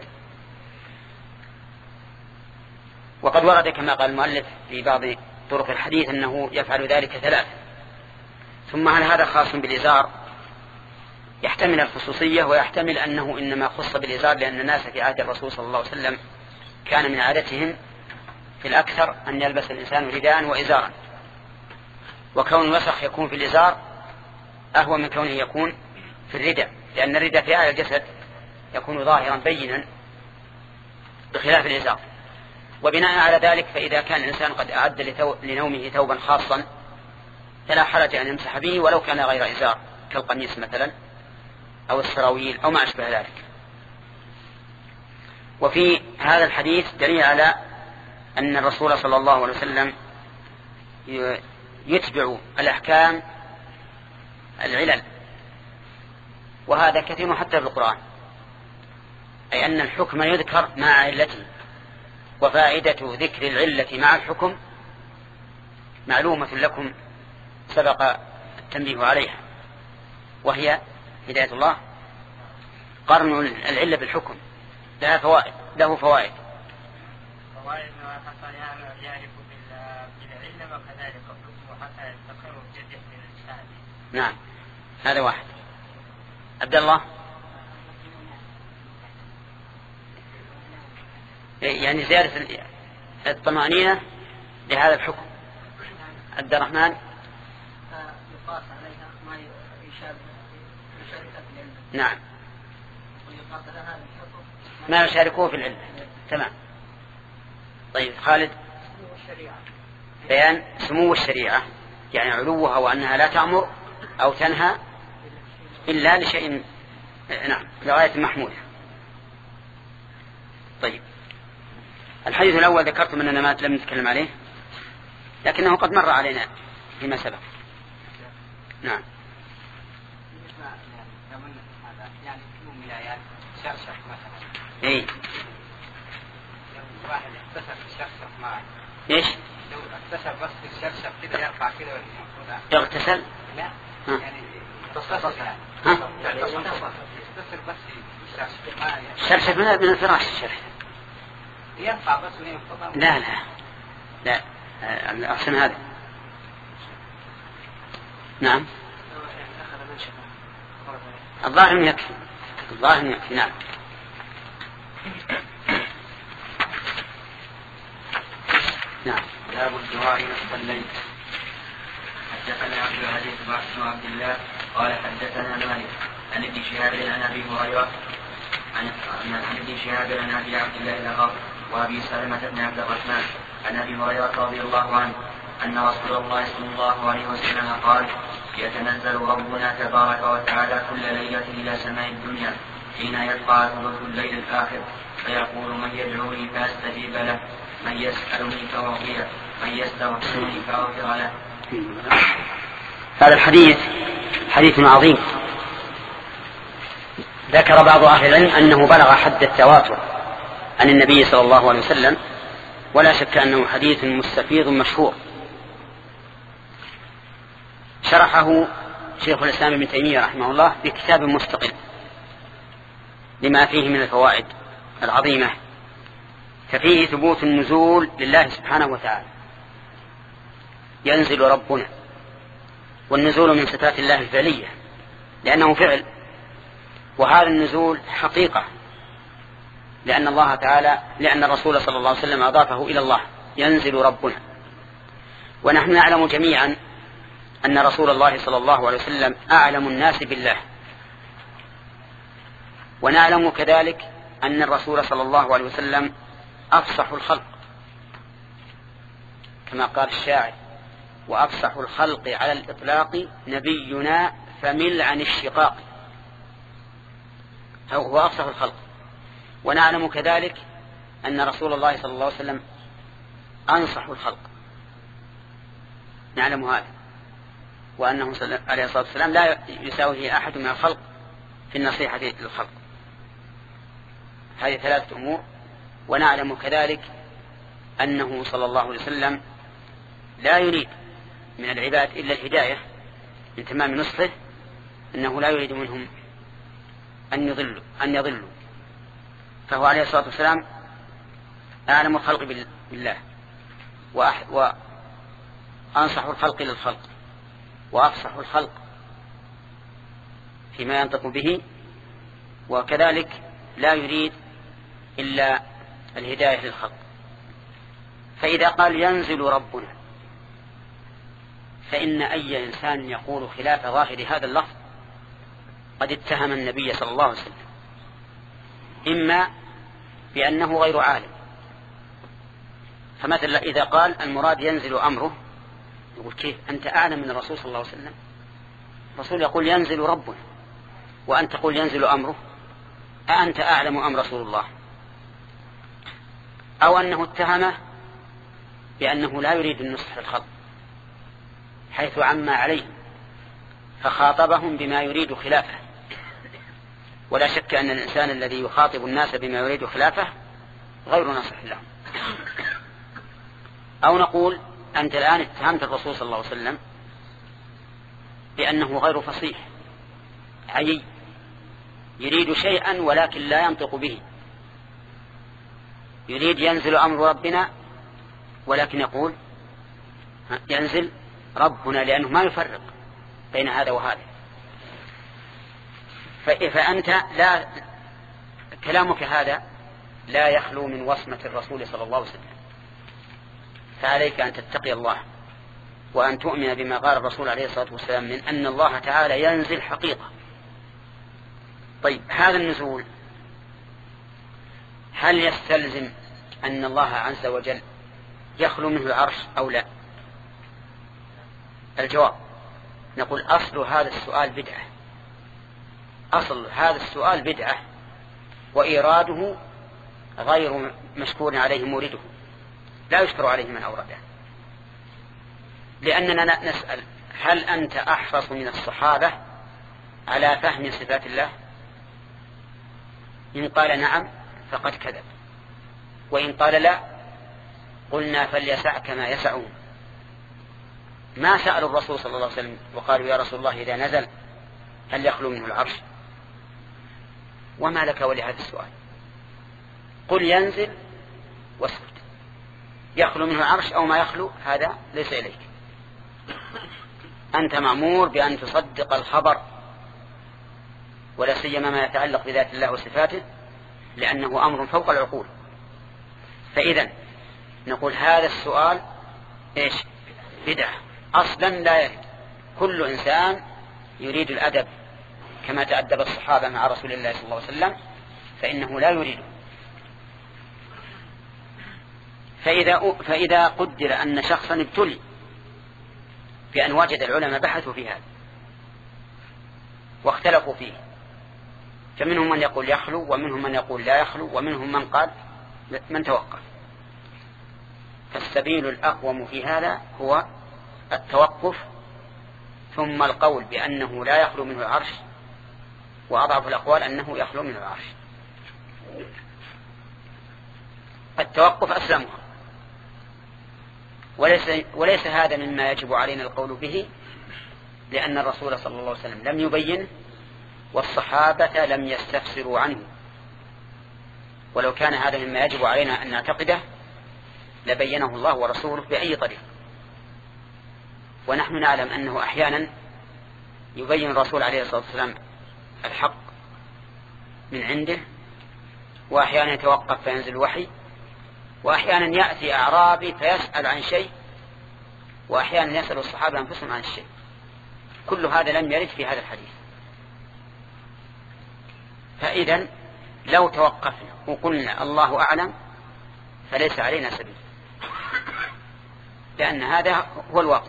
وقد ورد كما قال المؤلف في بعض طرق الحديث أنه يفعل ذلك ثلاث. ثم هل هذا خاص بالإزار؟ يحتمل الخصوصية ويحتمل أنه إنما خص بالإزار لأن الناس في عهد الرسول صلى الله عليه وسلم كان من عادتهم في الأكثر أن يلبس الإنسان رداء وإزارا، وكون الوسخ يكون في الإزار أهو من كونه يكون في الرداء، لأن الرداء في أعلى الجسد يكون ظاهرا بينا بخلاف الإزار. وبناء على ذلك فإذا كان الإنسان قد أعد لنومه ثوبا خاصا فلا حرج أن يمسح به ولو كان غير إزار كالقميص مثلا أو السراويل أو ما أشبه ذلك. وفي هذا الحديث دليل على أن الرسول صلى الله عليه وسلم يتبع الأحكام العلل، وهذا كثير حتى في القرآن، أي أن الحكم يذكر مع علته. وفائدة ذكر العلة مع الحكم معلومة لكم سبق التنبيه عليها، وهي هداية الله قرن العلة بالحكم لها فوائد له فوائد فوائد حتى يعرف بالعلة وكذلك الحكم حتى يستقر في ذهن الإنسان. نعم هذا واحد. عبد الله يعني زيادة الطمأنينة لهذا الحكم. عبد الرحمن يقاس عليها ما يشابه يشاركها في العلم. نعم ويقاس لها الحكم ما يشاركوه في العلم. تمام. طيب خالد. بيان سمو الشريعة يعني علوها وأنها لا تأمر أو تنهى إلا لشيء نعم لغاية محمودة. طيب الحديث الأول ذكرتم أننا ما لم نتكلم عليه لكنه قد مر علينا فيما سبق. نعم. يعني يوم من الأيام شرشف مثلا. إيه. واحد اكتسب الشرشف معه. إيش؟ لو اكتسب بس الشرشف كده يرفع كده ولا يغتسل؟ لا. ها. يعني يغتسل يعني. ها؟ يغتسل بس الشرشف. الشرشف من من الفراش الشرشف. يرفع بس وينفض. لا لا لا الأحسن هذا. نعم. الظاهر يكفي. الظاهر يكفي. نعم. نعم. باب الدعاء نصف الليل. حدثنا عبد العزيز بن عبد الله قال حدثنا مالك عن ابن شهاب عن ابي هريره عن ابن شهاب عن ابي عبد الله الغار وابي سلمة بن عبد الرحمن عن ابي هريرة رضي الله عنه ان رسول الله صلى الله عليه وسلم قال: يتنزل ربنا تبارك وتعالى كل ليلة الى سماء الدنيا حين يبقى ثلث الليل الاخر فيقول: من يدعوني فاستجيب له، من يسألني فأعطيه، من يستغفرني فأغفر له. هذا الحديث حديث عظيم ذكر بعض أهل العلم أنه بلغ حد التواتر عن النبي صلى الله عليه وسلم، ولا شك أنه حديث مستفيض مشهور. شرحه شيخ الإسلام ابن تيمية رحمه الله بكتاب مستقل لما فيه من الفوائد العظيمة، ففيه ثبوت النزول لله سبحانه وتعالى، ينزل ربنا والنزول من صفات الله الفعلية لأنه فعل، وهذا النزول حقيقة لأن الله تعالى لأن الرسول صلى الله عليه وسلم أضافه إلى الله، ينزل ربنا. ونحن نعلم جميعا أن رسول الله صلى الله عليه وسلم أعلم الناس بالله، ونعلم كذلك أن الرسول صلى الله عليه وسلم أفصح الخلق، كما قال الشاعر: وأفصح الخلق على الإطلاق نبينا فمل عن الشقاق. هو أفصح الخلق. ونعلم كذلك أن رسول الله صلى الله عليه وسلم أنصح الخلق، نعلم هذا، وأنه عليه الصلاة والسلام لا يساويه أحد من الخلق في النصيحة للخلق. هذه ثلاثة أمور. ونعلم كذلك أنه صلى الله عليه وسلم لا يريد من العباد إلا الهداية، من تمام نصحه أنه لا يريد منهم أن يضلوا أن يضلوا فهو عليه الصلاة والسلام أعلم الخلق بالله، وأنصح الخلق للخلق، وأفصح الخلق فيما ينطق به، وكذلك لا يريد إلا الهداية للخلق. فإذا قال ينزل ربنا، فإن أي إنسان يقول خلاف ظاهر هذا اللفظ قد اتهم النبي صلى الله عليه وسلم، إما بأنه غير عالم. فمثلا إذا قال المراد ينزل أمره، يقول كيف أنت أعلم من الرسول صلى الله عليه وسلم؟ الرسول يقول ينزل ربنا وأنت تقول ينزل أمره، أأنت أعلم أم رسول الله؟ أو أنه اتهمه بأنه لا يريد النصح للخلق حيث عم عليهم فخاطبهم بما يريد خلافه. ولا شك أن الإنسان الذي يخاطب الناس بما يريد خلافه غير ناصح لهم. أو نقول أنت الآن اتهمت الرسول صلى الله عليه وسلم بأنه غير فصيح عيي، يريد شيئا ولكن لا ينطق به، يريد ينزل أمر ربنا ولكن يقول ينزل ربنا، لأنه ما يفرق بين هذا وهذا. فأنت لا كلامك هذا لا يخلو من وصمة الرسول صلى الله عليه وسلم، فعليك أن تتقي الله وأن تؤمن بما قال الرسول عليه الصلاة والسلام من أن الله تعالى ينزل حقيقة. طيب هذا النزول هل يستلزم أن الله عز وجل يخلو منه العرش أو لا؟ الجواب نقول أصل هذا السؤال بدعة، أصل هذا السؤال بدعة، وإيراده غير مشكور عليه مورده، لا يشكر عليه من أورده. لأننا نسأل هل أنت أحرص من الصحابة على فهم صفات الله؟ إن قال نعم فقد كذب، وإن قال لا قلنا فليسعك ما يسعون. ما سألوا الرسول صلى الله عليه وسلم وقالوا يا رسول الله إذا نزل هل يخلو منه العرش؟ وما لك ولهذا السؤال؟ قل ينزل واسكت، يخلو منه العرش أو ما يخلو هذا ليس إليك، أنت مأمور بأن تصدق الخبر، ولا سيما ما يتعلق بذات الله وصفاته، لأنه أمر فوق العقول. فإذا نقول هذا السؤال إيش؟ بدعة أصلا لا يريد. كل إنسان يريد الأدب كما تأدب الصحابة مع رسول الله صلى الله عليه وسلم فإنه لا يريده. فإذا, فإذا قدر أن شخصا ابتلي بأن وجد العلماء بحثوا في هذا واختلفوا فيه، فمنهم من يقول يخلو ومنهم من يقول لا يخلو ومنهم من قال من توقف، فالسبيل الأقوم في هذا هو التوقف ثم القول بأنه لا يخلو منه العرش، وأضعف الأقوال أنه يخلو منه العرش. التوقف أسلمها، وليس, وليس هذا مما يجب علينا القول به، لأن الرسول صلى الله عليه وسلم لم يبين والصحابة لم يستفسروا عنه، ولو كان هذا مما يجب علينا أن نعتقده لبينه الله ورسوله بأي طريق. ونحن نعلم أنه أحيانا يبين الرسول عليه الصلاة والسلام الحق من عنده، وأحيانا يتوقف فينزل الوحي، وأحيانا يأتي أعرابي فيسأل عن شيء، وأحيانا يسأل الصحابة أنفسهم عن الشيء. كل هذا لم يرد في هذا الحديث. فإذا لو توقفنا وقلنا الله أعلم فليس علينا سبيل، لأن هذا هو الواقع.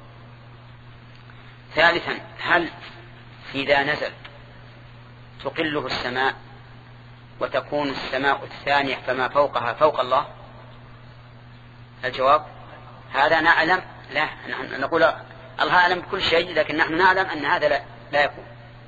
ثالثا، هل إذا نزل تقله السماء وتكون السماء الثانية فما فوقها فوق الله؟ الجواب هذا نعلم لا، نحن نقول الله أعلم بكل شيء، لكن نحن نعلم أن هذا لا, لا يكون.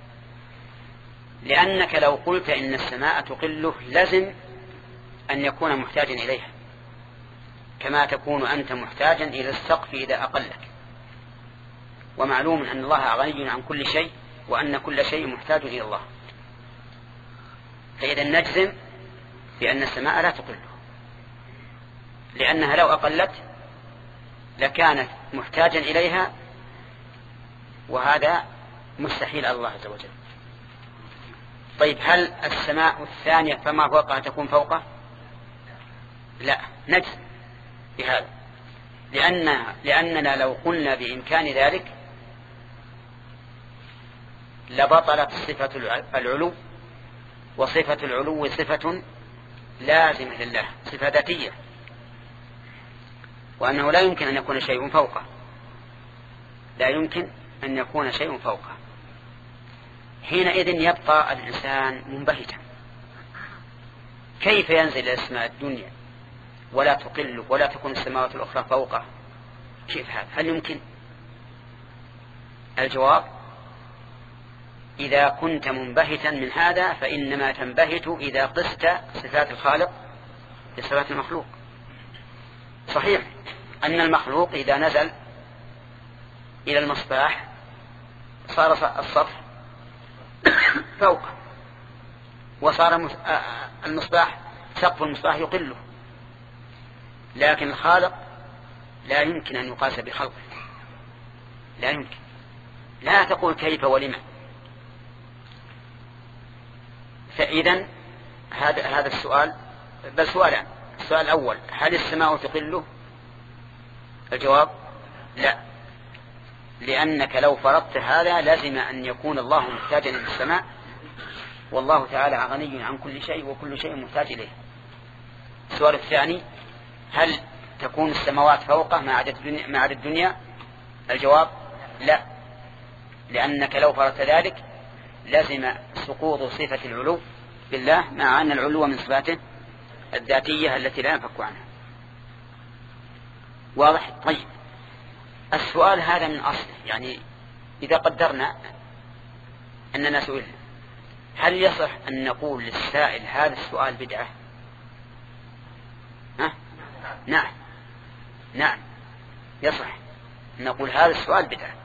لأنك لو قلت إن السماء تقله لازم أن يكون محتاجا إليها، كما تكون أنت محتاجا إلى السقف إذا أقلك. ومعلوم أن الله غني عن كل شيء، وأن كل شيء محتاج إلى الله. فإذا نجزم بأن السماء لا تقله، لأنها لو أقلت لكانت محتاجا إليها، وهذا مستحيل على الله عز وجل. طيب، هل السماء الثانية فما فوقها تكون فوقه؟ لا، نجزم بهذا، لأن لأننا لو قلنا بإمكان ذلك لبطلت صفة العلو، وصفة العلو صفة لازمة لله، صفة ذاتية، وأنه لا يمكن أن يكون شيء فوقه، لا يمكن أن يكون شيء فوقه. حينئذ يبقى الإنسان منبهتا، كيف ينزل إلى السماء الدنيا ولا تقل ولا تكون السماوات الأخرى فوقه؟ كيف هذا؟ هل يمكن؟ الجواب: إذا كنت منبهتا من هذا فإنما تنبهت إذا قست صفات الخالق بصفات المخلوق. صحيح أن المخلوق إذا نزل إلى المصباح صار السطح فوقه، وصار المصباح سقف المصباح يقله، لكن الخالق لا يمكن أن يقاس بخلقه، لا يمكن. لا تقول كيف ولما. فإذا هذا هذا السؤال، بل سؤالان. السؤال الأول: هل السماء تقله؟ الجواب: لا، لأنك لو فرضت هذا لازم أن يكون الله محتاجا إلى السماء، والله تعالى غني عن كل شيء وكل شيء محتاج إليه. السؤال الثاني: هل تكون السماوات فوقه ما عدا الدنيا؟ الجواب: لا، لأنك لو فرضت ذلك لازم سقوط صفة العلو بالله، مع أن العلو من صفاته الذاتية التي لا ينفك عنها. واضح؟ طيب، السؤال هذا من أصله، يعني إذا قدرنا أننا سئلنا، هل يصح أن نقول للسائل هذا السؤال بدعة؟ ها؟ نعم نعم يصح أن نقول هذا السؤال بدعة،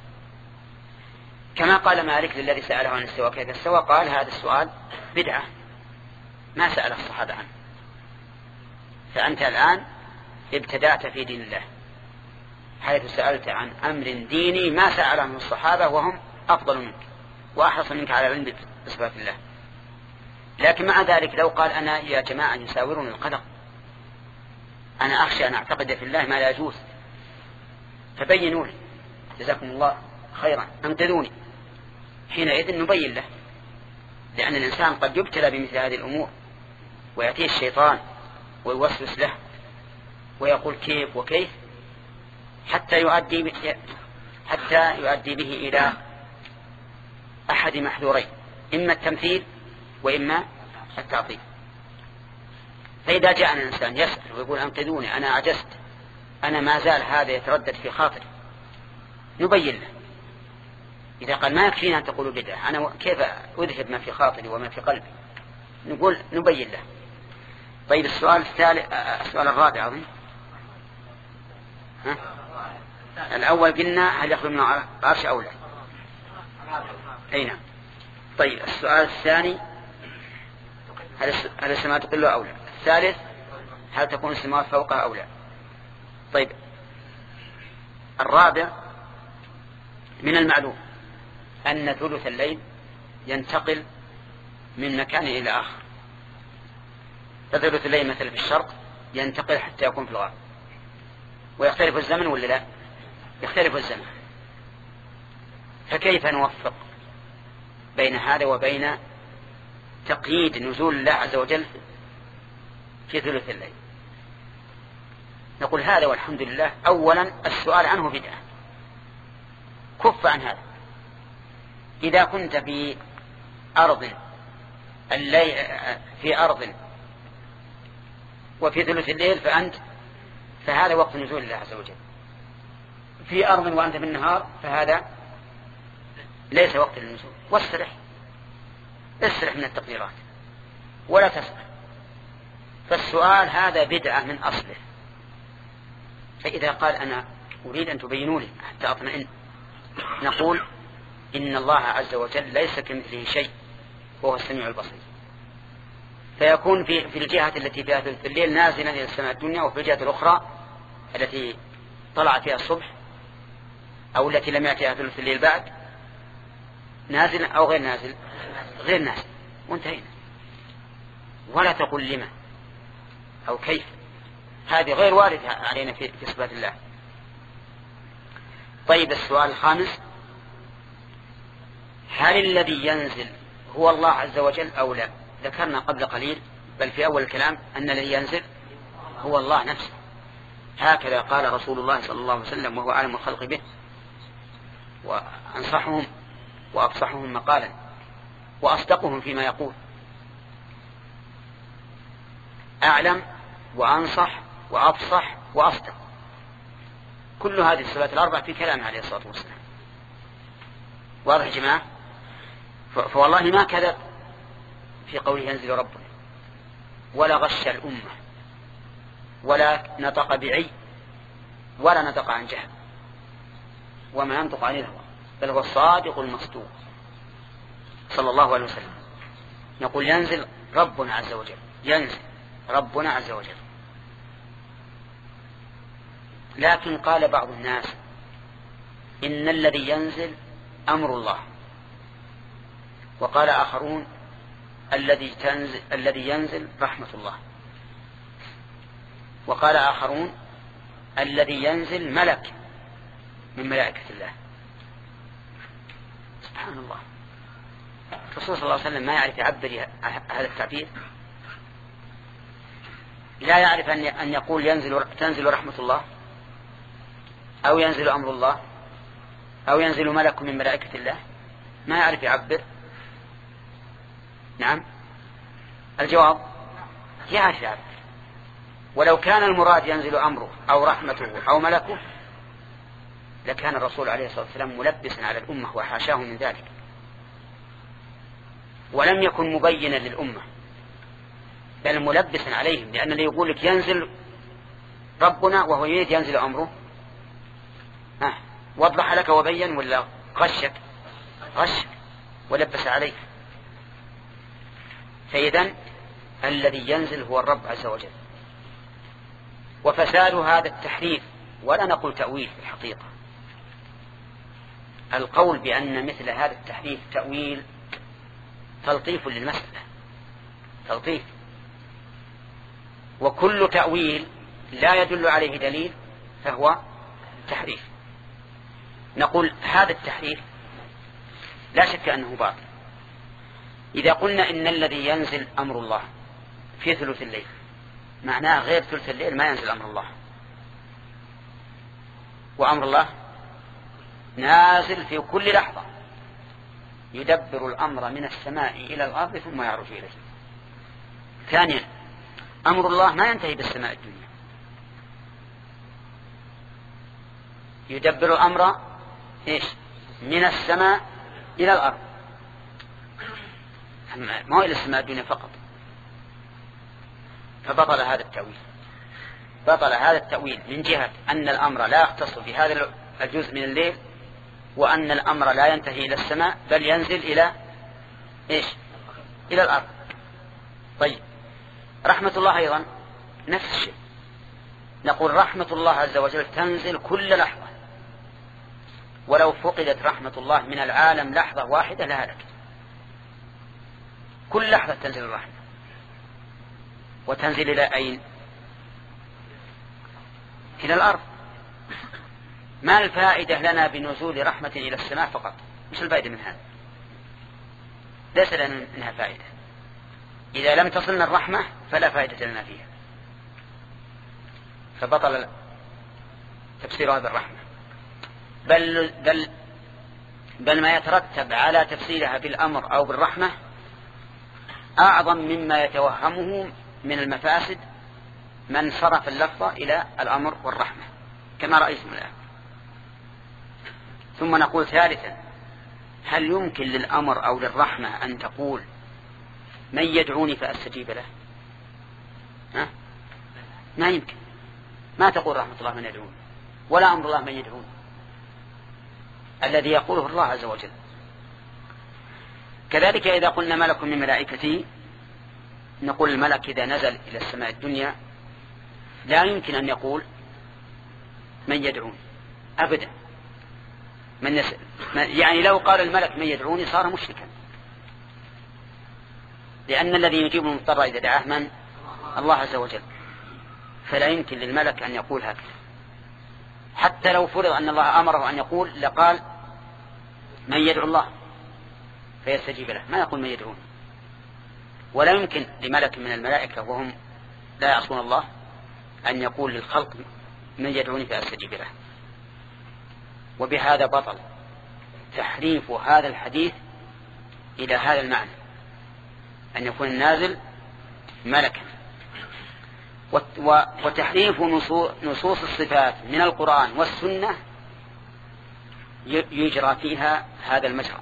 كما قال مالك للذي سأله عن السواء كيف السواء، قال هذا السؤال بدعة ما سأل الصحابة عنه. فأنت الآن ابتدأت في دين الله، حيث سألت عن أمر ديني ما سأل عنه الصحابة وهم أفضل منك وأحرص منك على العلم بصفات الله. لكن مع ذلك لو قال: أنا يا جماعة يساورون القدر، أنا أخشى أن أعتقد في الله ما لا يجوز، فبينوا لي، جزاكم الله خيرا، أنقذوني، حينئذ نبين له، لأن الإنسان قد يبتلى بمثل هذه الأمور، ويأتيه الشيطان ويوسوس له ويقول كيف وكيف، حتى يؤدي حتى يؤدي به إلى أحد محذورين: إما التمثيل وإما التعطيل. فإذا جاءنا الإنسان يسأل ويقول: أنقذوني، أنا عجزت، أنا ما زال هذا يتردد في خاطري، نبين له. إذا قال: ما يكفينا أن تقولوا بدعة، أنا كيف أذهب ما في خاطري وما في قلبي؟ نقول نبين له. طيب، السؤال الثالث، السؤال الرابع أظن، ها؟ الأول قلنا هل يخرج من العرش أو لا؟ أي نعم. طيب، السؤال الثاني: هل السماء تقل أو لا؟ الثالث: هل تكون السماوات فوقها أو لا؟ طيب، الرابع: من المعلوم أن ثلث الليل ينتقل من مكان إلى آخر. فثلث الليل مثل في الشرق ينتقل حتى يكون في الغرب. ويختلف الزمن ولا لا؟ يختلف الزمن. فكيف نوفق بين هذا وبين تقييد نزول الله عز وجل في ثلث الليل؟ نقول هذا والحمد لله أولا السؤال عنه بدعة، كف عن هذا. إذا كنت في أرض الليل في أرض وفي ثلث الليل فأنت فهذا وقت نزول الله عز وجل. في أرض وأنت في النهار فهذا ليس وقت النزول. واسترح استرح من التقديرات ولا تسأل. فالسؤال هذا بدعة من أصله. فإذا قال أنا أريد أن تبينوا لي حتى أطمئن، نقول إن الله عز وجل ليس كمثله شيء وهو السميع البصير. فيكون في في الجهة التي فيها ثلث الليل نازلا إلى السماء الدنيا، وفي الجهة الأخرى التي طلع فيها الصبح أو التي لم يأتيها ثلث الليل بعد نازل أو غير نازل غير نازل، وانتهينا. ولا تقول لما أو كيف، هذه غير واردة علينا في صفات الله. طيب السؤال الخامس: هل الذي ينزل هو الله عز وجل أو لا؟ ذكرنا قبل قليل بل في أول الكلام أن الذي ينزل هو الله نفسه. هكذا قال رسول الله صلى الله عليه وسلم وهو أعلم الخلق به وأنصحهم وأفصحهم مقالا وأصدقهم فيما يقول. أعلم وأنصح وأفصح وأصدق، كل هذه الصفات الأربع في كلامه عليه الصلاة والسلام. واضح يا جماعة؟ فوالله ما كذب في قوله ينزل ربنا، ولا غش الأمة، ولا نطق بعي، ولا نطق عن جهل، وما ينطق عن الهوى، بل هو الصادق المصدوق صلى الله عليه وسلم. نقول ينزل ربنا عز وجل، ينزل ربنا عز وجل. لكن قال بعض الناس إن الذي ينزل أمر الله، وقال آخرون الذي تنزل الذي ينزل رحمة الله، وقال آخرون الذي ينزل ملك من ملائكة الله. سبحان الله، الرسول صلى الله عليه وسلم ما يعرف يعبر هذا التعبير، لا يعرف أن يقول ينزل تنزل رحمة الله، أو ينزل أمر الله، أو ينزل ملك من ملائكة الله، ما يعرف يعبر. نعم، الجواب يعرف يعبر. ولو كان المراد ينزل أمره أو رحمته أو ملكه لكان الرسول عليه الصلاة والسلام ملبسا على الأمة وحاشاه من ذلك، ولم يكن مبينا للأمة بل ملبسا عليهم، لأن اللي يقول لك ينزل ربنا وهو يريد ينزل أمره آه. وضح لك وبين ولا غشك؟ غشك ولبس عليك. فإذن الذي ينزل هو الرب عز وجل. وفساد هذا التحريف، ولا نقول تأويل في الحقيقة، القول بأن مثل هذا التحريف تأويل تلطيف للمسألة، تلطيف، وكل تأويل لا يدل عليه دليل فهو تحريف. نقول هذا التحريف لا شك أنه باطل. إذا قلنا إن الذي ينزل أمر الله في ثلث الليل، معناه غير ثلث الليل ما ينزل أمر الله، وأمر الله نازل في كل لحظة، يدبر الأمر من السماء إلى الأرض ثم يعرج إليه. ثانيا، أمر الله ما ينتهي بالسماء الدنيا، يدبر الأمر إيش؟ من السماء إلى الأرض، ما هو إلى السماء الدنيا فقط. فبطل هذا التأويل، بطل هذا التأويل من جهة أن الأمر لا يختص بهذا الجزء من الليل، وأن الأمر لا ينتهي إلى السماء بل ينزل إلى إيش؟ إلى الأرض. طيب، رحمة الله أيضا نفس الشيء، نقول رحمة الله عز وجل تنزل كل لحظة، ولو فقدت رحمة الله من العالم لحظة واحدة لهلكت. كل لحظة تنزل الرحمة، وتنزل إلى أين؟ إلى الأرض. ما الفائدة لنا بنزول رحمة إلى السماء فقط؟ مش الفائدة من هذا؟ ليس لنا منها فائدة. إذا لم تصلنا الرحمة فلا فائدة لنا فيها، فبطل تفسير هذا الرحمة. بل, بل, بل ما يترتب على تفسيرها بالأمر أو بالرحمة أعظم مما يتوهمه من المفاسد من صرف اللفظ إلى الأمر والرحمة كما رأيتم الآن. ثم نقول ثالثا: هل يمكن للأمر أو للرحمة أن تقول من يدعوني فأستجيب له؟ ها؟ ما يمكن. ما تقول رحمة الله من يدعوني، ولا أمر الله من يدعوني. الذي يقوله الله عز وجل. كذلك إذا قلنا ملك من ملائكته، نقول الملك إذا نزل إلى السماء الدنيا لا يمكن أن يقول من يدعوني أبدا. من يسأل يعني لو قال الملك من يدعوني صار مشركا، لأن الذي يجيب المضطر إذا دعاه من؟ الله عز وجل. فلا يمكن للملك أن يقول هكذا. حتى لو فرض أن الله أمره أن يقول لقال من يدعو الله فيستجيب له، ما يقول من يدعون. ولا يمكن لملك من الملائكة وهم لا يعصون الله أن يقول للخلق من يدعوني فأستجيب له. وبهذا بطل تحريف هذا الحديث إلى هذا المعنى، أن يكون النازل ملكا. وتحريف نصوص الصفات من القرآن والسنة يجرى فيها هذا المجرى،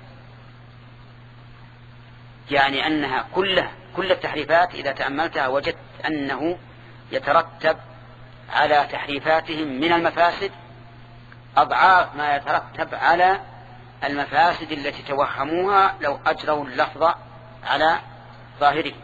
يعني أنها كلها كل التحريفات إذا تأملتها وجدت أنه يترتب على تحريفاتهم من المفاسد أضعاف ما يترتب على المفاسد التي توهموها لو أجروا اللفظ على ظاهره.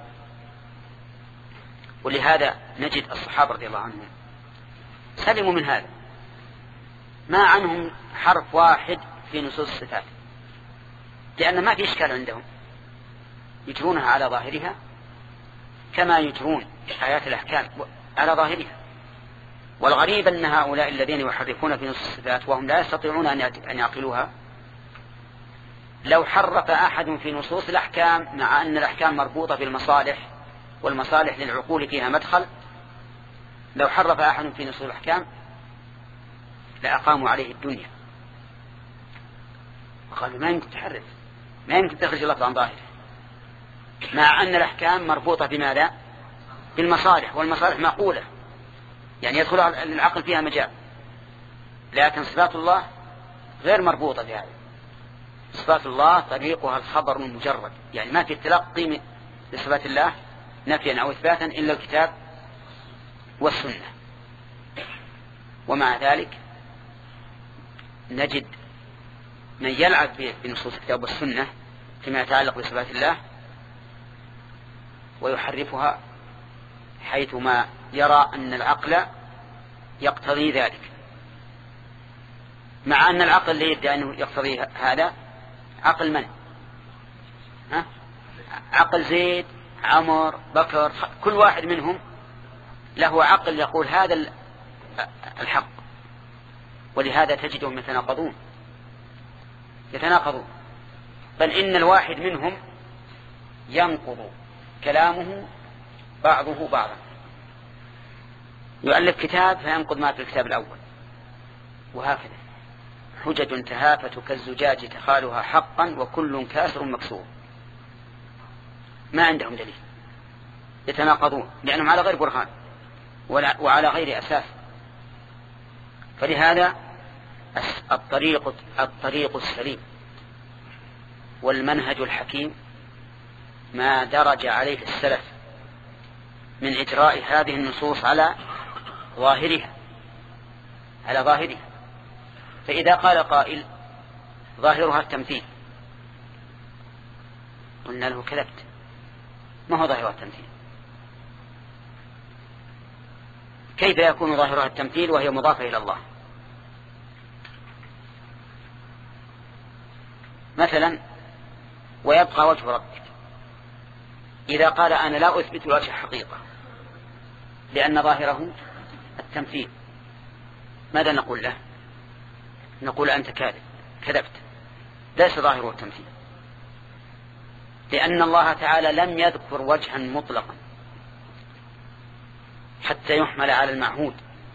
ولهذا نجد الصحابة رضي الله عنهم سلموا من هذا، ما عنهم حرف واحد في نصوص الصفات، لأن ما في إشكال عندهم، يجرونها على ظاهرها كما يجرون آيات الأحكام على ظاهرها. والغريب أن هؤلاء الذين يحرفون في نصوص الصفات وهم لا يستطيعون أن يعقلوها، لو حرف أحد في نصوص الأحكام مع أن الأحكام مربوطة بالمصالح والمصالح للعقول فيها مدخل، لو حرف أحد في نصوص الأحكام لأقاموا عليه الدنيا وقالوا ما يمكن تحرف، ما يمكن تخرج اللفظ عن ظاهره، مع أن الأحكام مربوطة بماذا؟ بالمصالح، والمصالح معقولة يعني يدخل العقل فيها مجال. لكن صفات الله غير مربوطة بهذا. صفات الله طريقها الخبر المجرد، يعني ما في تلقي لصفات الله نفيا أو إثباتا إلا الكتاب والسنة. ومع ذلك نجد من يلعب بنصوص الكتاب والسنة فيما يتعلق بصفات الله ويحرفها حيثما يرى أن العقل يقتضي ذلك، مع أن العقل اللي يدعي أنه يقتضي هذا عقل من؟ ها؟ عقل زيد، عمر، بكر، كل واحد منهم له عقل يقول هذا الحق. ولهذا تجدهم يتناقضون يتناقضون بل إن الواحد منهم ينقض كلامه بعضه بعضا. يؤلف كتاب فينقض ما في الكتاب الأول، وهكذا حجج تهافت كالزجاج تخالها حقا وكل كاسر مكسور. ما عندهم دليل، يتناقضون لأنهم على غير برهان وعلى غير أساس. فلهذا الطريق الطريق السليم والمنهج الحكيم ما درج عليه السلف من إجراء هذه النصوص على ظاهرها على ظاهرها. فإذا قال قائل ظاهرها التمثيل، قلنا له كذبت، ما هو ظاهرها التمثيل؟ كيف يكون ظاهرها التمثيل وهي مضافة إلى الله؟ مثلا ويبقى وجه ربك، إذا قال أنا لا أثبت الوجه حقيقة لأن ظاهره التمثيل، ماذا نقول له؟ نقول أنت كاذب، كذبت، ليس ظاهره التمثيل، لأن الله تعالى لم يذكر وجها مطلقا حتى يحمل على المعهود،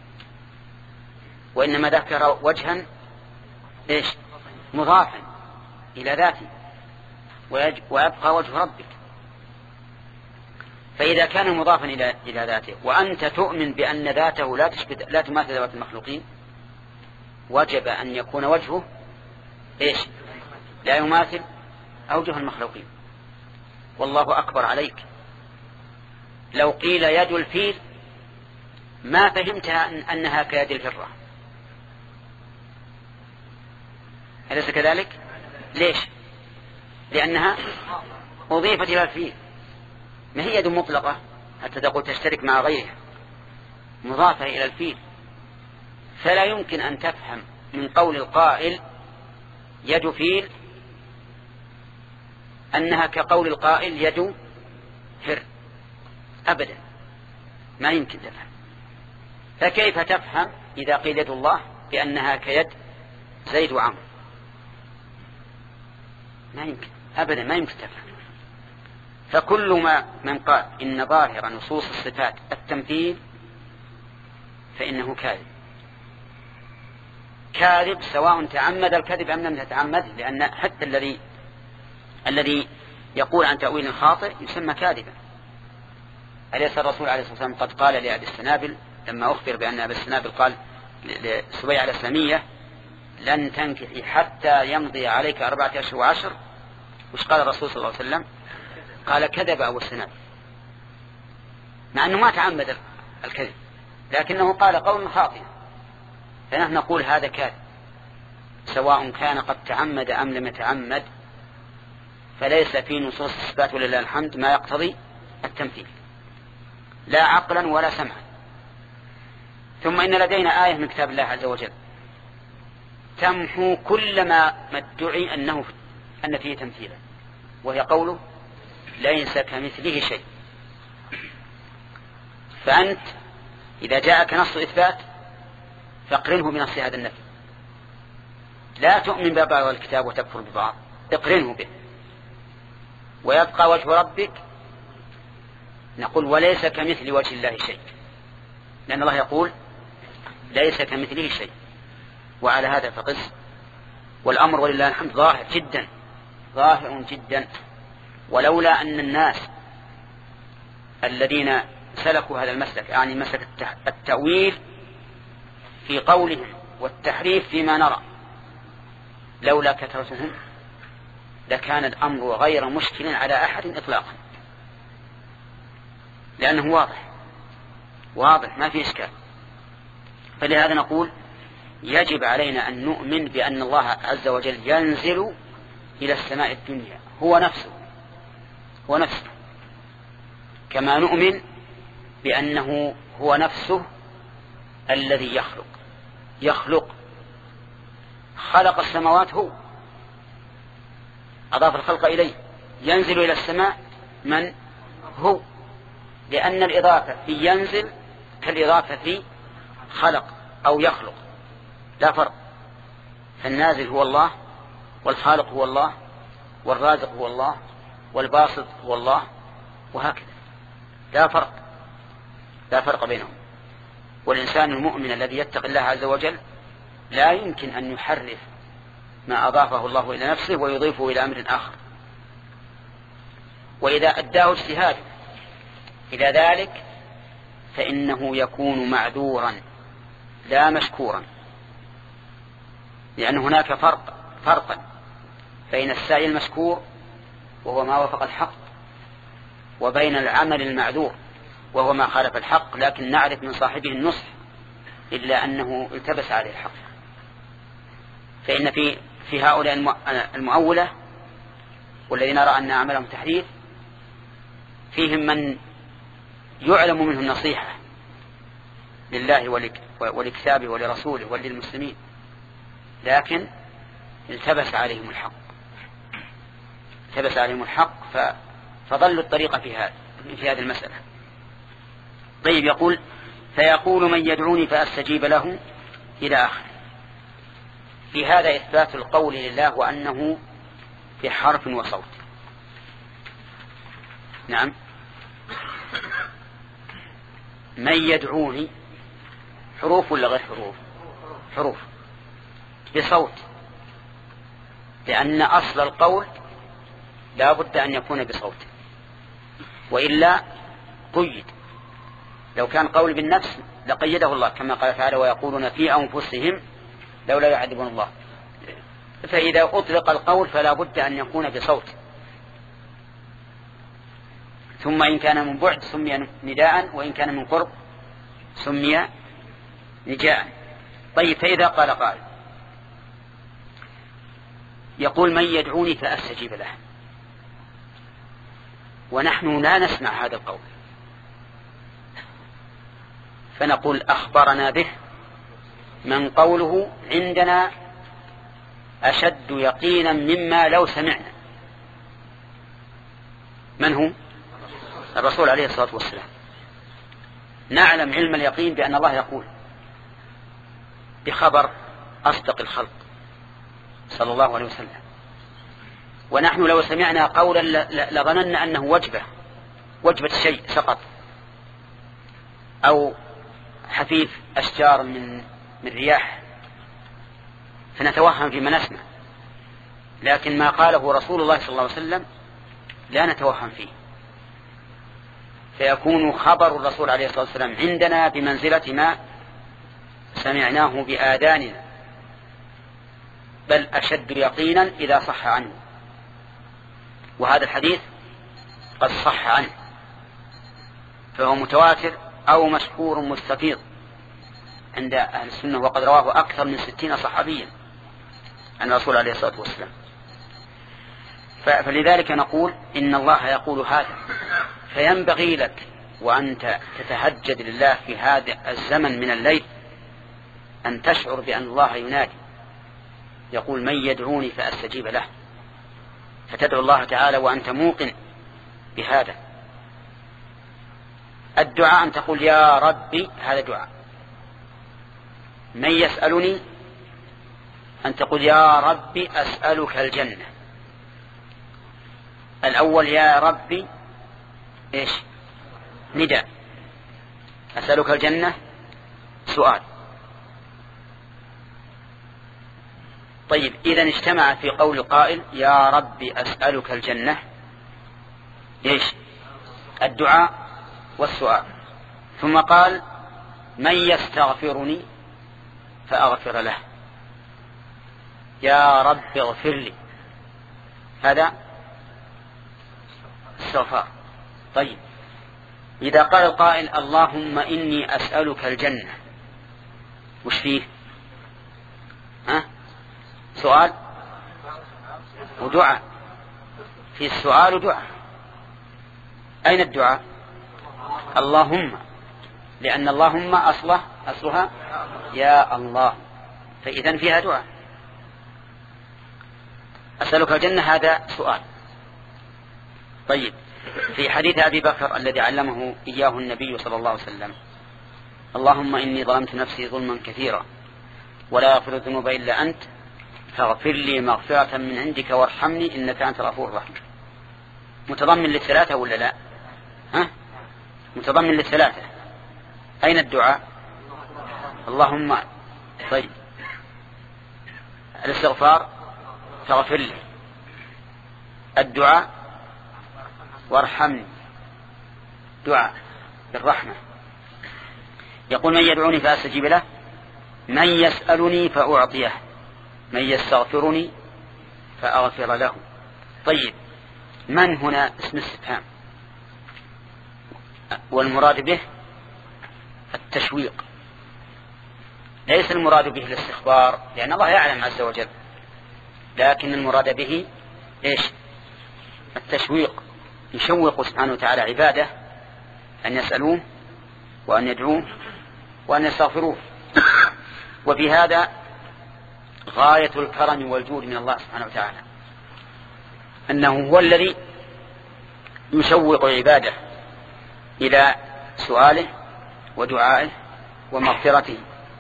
وإنما ذكر وجها إيش؟ مضافا إلى ذاته، ويبقى وجه ربك. فإذا كان مضافا إلى إلى ذاته وأنت تؤمن بأن ذاته لا تشبه لا تماثل ذوات المخلوقين، وجب أن يكون وجهه إيش؟ لا يماثل أوجه المخلوقين. والله أكبر عليك لو قيل يد الفيل ما فهمتها أنها كيد الهرة، أليس كذلك؟ ليش؟ لأنها أضيفت إلى الفيل، ما هي يد مطلقة حتى تقول تشترك مع غيرها، مضافة إلى الفيل. فلا يمكن أن تفهم من قول القائل يد فيل أنها كقول القائل يد هر، أبدا ما يمكن تفهم. فكيف تفهم إذا قيل يد الله بأنها كيد زيد وعمر؟ ما يمكن أبدا، ما يمكن تفهم. فكل ما من قال إن ظاهر نصوص الصفات التمثيل فإنه كاذب، كاذب سواء تعمد الكذب أم لم يتعمد، لأن حتى الذي الذي يقول عن تأويل خاطئ يسمى كاذبا. أليس الرسول عليه الصلاة والسلام قد قال لأبي السنابل لما أخبر بأن أبي السنابل قال لسبيعة الأسلمية لن تنكحي حتى يمضي عليك أربعة أشهر وعشر، وش قال الرسول صلى الله عليه وسلم؟ قال كذب أبو السنابل، مع أنه ما تعمد الكذب لكنه قال قول خاطئ. فنحن نقول هذا كاذب سواء كان قد تعمد أم لم يتعمد، فليس في نصوص الصفات ولله الحمد ما يقتضي التمثيل لا عقلا ولا سمعا. ثم إن لدينا آية من كتاب الله عز وجل تمحو كل ما ادعي أنه أن فيه تمثيلا، وهي قوله ليس كمثله شيء. فأنت إذا جاءك نص إثبات فاقرنه بنص هذا النفي، لا تؤمن ببعض الكتاب وتكفر ببعض، اقرنه به. ويبقى وجه ربك، نقول وليس كمثل وجه الله شيء، لأن الله يقول ليس كمثله شيء، وعلى هذا فقس. والأمر ولله الحمد ظاهر جدا، ظاهر جدا. ولولا أن الناس الذين سلكوا هذا المسلك، يعني مسلك التأويل في قولهم والتحريف فيما نرى، لولا كثرتهم لكان الأمر غير مشكل على أحد إطلاقا، لأنه واضح واضح ما في إشكال. فلهذا نقول يجب علينا أن نؤمن بأن الله عز وجل ينزل إلى السماء الدنيا هو نفسه هو نفسه كما نؤمن بأنه هو نفسه الذي يخلق يخلق خلق السماوات، هو أضاف الخلق إليه. ينزل إلى السماء من هو، لأن الإضافة في ينزل كالإضافة في خلق أو يخلق، لا فرق. فالنازل هو الله، والخالق هو الله، والرازق هو الله، والباسط هو الله، وهكذا، لا فرق لا فرق بينهم. والإنسان المؤمن الذي يتقي الله عز وجل لا يمكن أن يحرف ما أضافه الله إلى نفسه ويضيفه إلى أمر آخر. وإذا أداه اجتهاد إلى ذلك فإنه يكون معذورا لا مشكورا، لأن هناك فرق فرقا بين السعي المشكور وهو ما وافق الحق، وبين العمل المعذور وهو ما خالف الحق، لكن نعرف من صاحبه النصح إلا أنه التبس عليه الحق. فإن في في هؤلاء المؤولة والذين نرى أن عملهم تحريف فيهم من يعلم منه النصيحة لله ولكتابه ولرسوله وللمسلمين، لكن التبس عليهم الحق التبس عليهم الحق فضلوا الطريقة في هذا في هذه المسألة. طيب يقول فيقول من يدعوني فأستجيب له إلى آخر. في هذا إثبات القول لله وأنه بحرف وصوت. نعم من يدعوني حروف ولا غير حروف؟ حروف بصوت، لأن أصل القول لا بد أن يكون بصوت وإلا قيد. لو كان قول بالنفس لقيده الله كما قال تعالى ويقولون في أنفسهم لولا يعذبون الله. فإذا أطلق القول فلا بد أن يكون بصوت، ثم إن كان من بعد سمي نداء وإن كان من قرب سمي نجاء. طيب فإذا قال قائل يقول من يدعوني فأستجيب له، ونحن لا نسمع هذا القول، فنقول أخبرنا به من قوله عندنا أشد يقينا مما لو سمعنا. من هو؟ الرسول عليه الصلاة والسلام. نعلم علم اليقين بأن الله يقول بخبر أصدق الخلق صلى الله عليه وسلم، ونحن لو سمعنا قولا لظننا أنه وجبة وجبة شيء سقط أو حفيف أشجار من من رياح فنتوهم فيما نسمع، لكن ما قاله رسول الله صلى الله عليه وسلم لا نتوهم فيه، فيكون خبر الرسول عليه الصلاة والسلام عندنا بمنزلة ما سمعناه بآذاننا، بل أشد يقينا إذا صح عنه. وهذا الحديث قد صح عنه فهو متواتر أو مشهور مستفيض عند أهل السنة، وقد رواه أكثر من ستين صحابيا عن الرسول عليه الصلاة والسلام. فلذلك نقول إن الله يقول هذا، فينبغي لك وأنت تتهجد لله في هذا الزمن من الليل أن تشعر بأن الله ينادي يقول من يدعوني فأستجيب له، فتدعو الله تعالى وأنت موقن بهذا. الدعاء أن تقول يا ربي، هذا دعاء. من يسألني أن تقول يا ربي أسألك الجنة. الأول يا ربي إيش؟ نداء، أسألك الجنة سؤال. طيب إذا اجتمع في قول القائل يا ربي أسألك الجنة إيش؟ الدعاء والسؤال. ثم قال من يستغفرني فأغفر له، يا رب اغفر لي، هذا استغفار. طيب إذا قال القائل اللهم إني أسألك الجنة، وش فيه؟ ها؟ سؤال ودعاء، في السؤال ودعاء. أين الدعاء؟ اللهم، لأن اللهم أصله أصلها يا الله، فإذن فيها دعاء. أسألك الجنة هذا سؤال. طيب في حديث أبي بكر الذي علمه إياه النبي صلى الله عليه وسلم اللهم إني ظلمت نفسي ظلما كثيرا ولا يغفر الذنوب إلا أنت فاغفر لي مغفرة من عندك وارحمني إنك أنت الغفور الرحيم، متضمن للثلاثة ولا لا؟ ها؟ متضمن للثلاثة. أين الدعاء؟ اللهم. طيب الاستغفار فاغفر لي، الدعاء وارحمني، دعاء بالرحمة. يقول من يدعوني فأستجيب له، من يسألني فأعطيه، من يستغفرني فأغفر له. طيب من هنا اسم استفهام، والمراد به التشويق، ليس المراد به الاستخبار لأن الله يعلم عز وجل، لكن المراد به إيش؟ التشويق، يشوق سبحانه وتعالى عباده أن يسألوه وأن يدعوه وأن يستغفروه. وفي هذا غاية الكرم والجود من الله سبحانه وتعالى، أنه هو الذي يشوق عباده إلى سؤاله ودعائه ومغفرته،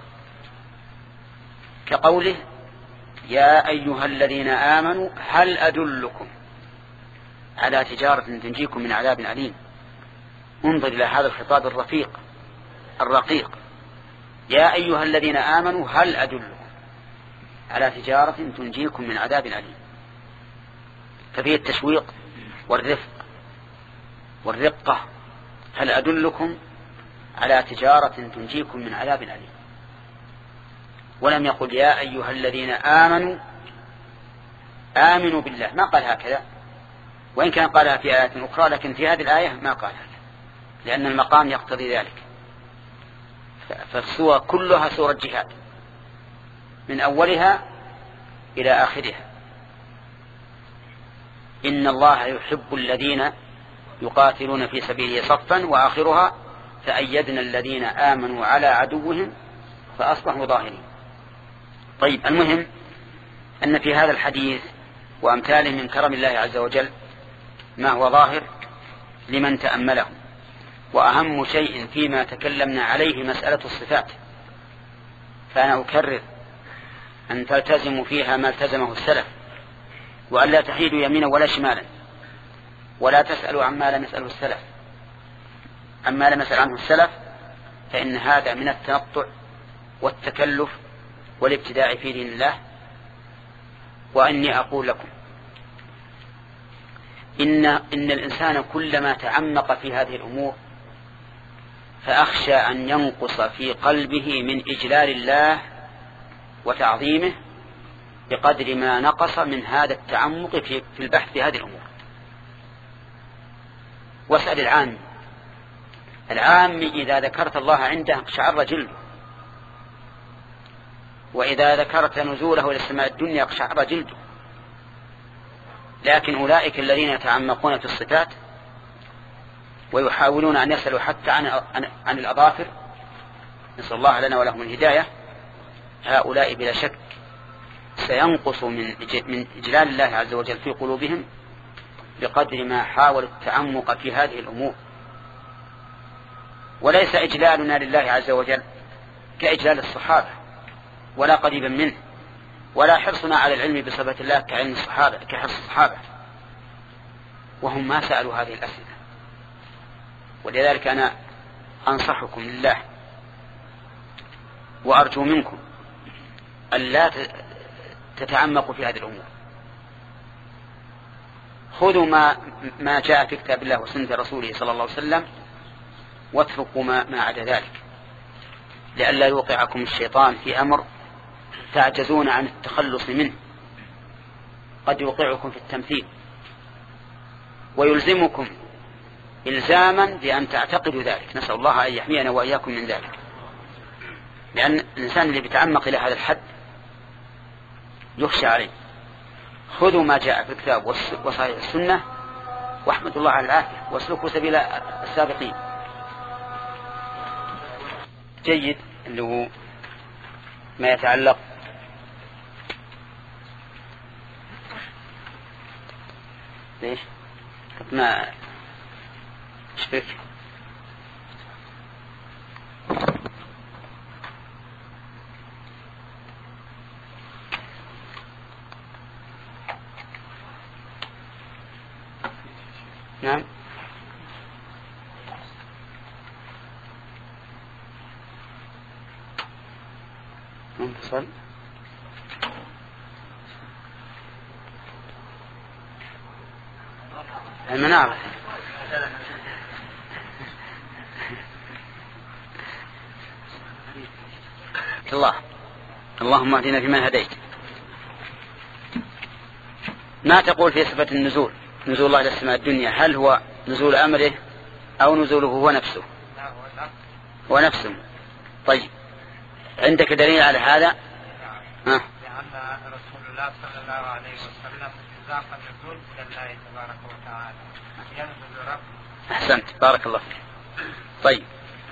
كقوله يا أيها الذين آمنوا هل أدلكم على تجارة تنجيكم من عذاب أليم. انظر إلى هذا الخطاب الرفيق الرقيق، يا أيها الذين آمنوا هل أدلكم على تجارة تنجيكم من عذاب أليم. ففيه التشويق والرفق والرقة، هل أدلكم على تجارة تنجيكم من عذاب أليم. ولم يقل يا أيها الذين آمنوا آمنوا بالله، ما قال هكذا، وإن كان قالها في آيات أخرى، لكن في هذه الآية ما قال هكذا لأن المقام يقتضي ذلك. فالسورة كلها سورة جهاد من أولها إلى آخرها. إن الله يحب الذين يقاتلون في سبيله صفا، وآخرها فأيدنا الذين آمنوا على عدوهم فأصبحوا ظاهرين. طيب، المهم أن في هذا الحديث وأمثاله من كرم الله عز وجل ما هو ظاهر لمن تأمله، وأهم شيء فيما تكلمنا عليه مسألة الصفات، فأنا أكرر أن تلتزموا فيها ما التزمه السلف، وأن لا تحيدوا يمينا ولا شمالا، ولا تسألوا عما لم يسأله السلف. عما لم يسأل عنه السلف فإن هذا من التنطع والتكلف والابتداع في دين الله. وأني أقول لكم إن, إن الإنسان كلما تعمق في هذه الأمور فأخشى أن ينقص في قلبه من إجلال الله وتعظيمه بقدر ما نقص من هذا التعمق في البحث في هذه الأمور. واسأل العام العام إذا ذكرت الله عنده شعر جلده، وإذا ذكرت نزوله إلى السماء الدنيا شعر جلده. لكن أولئك الذين يتعمقون في الصفات ويحاولون أن يصلوا حتى عن, عن الأظافر، نسأل الله لنا ولهم الهداية، هؤلاء بلا شك سينقص من من إجلال الله عز وجل في قلوبهم بقدر ما حاولوا التعمق في هذه الأمور. وليس إجلالنا لله عز وجل كإجلال الصحابة ولا قريبا منه، ولا حرصنا على العلم بصفة الله كعلم الصحابة كحرص الصحابة، وهم ما سألوا هذه الأسئلة. ولذلك أنا أنصحكم لله وأرجو منكم أن لا تتعمقوا في هذه الأمور. خذوا ما, ما جاء في كتاب الله وسنة رسوله صلى الله عليه وسلم، واتركوا ما, ما عدا ذلك، لئلا يوقعكم الشيطان في أمر تعجزون عن التخلص منه. قد يوقعكم في التمثيل ويلزمكم إلزاما بأن تعتقدوا ذلك. نسأل الله أن يحمينا وإياكم من ذلك، لأن الإنسان اللي بيتعمق إلى هذا الحد يخشى عليه. خذوا ما جاء في الكتاب وصحيح السنة واحمدوا الله على العافية، واسلكوا سبيل السابقين. جيد، اللي هو ما يتعلق ليش ما اشبك نعم منفصل. المنارة الله اللهم اهدنا فيمن هديت. ما تقول في صفة النزول، نزول الله إلى السماء الدنيا، هل هو نزول أمره أو نزوله هو نفسه؟ هو نفسه. طيب، عندك دليل على هذا؟ ها؟ لأن رسول الله صلى الله عليه وسلم ذاق النزول إلى الله تبارك وتعالى، ينزل رب. أحسنت، بارك الله فيك. طيب،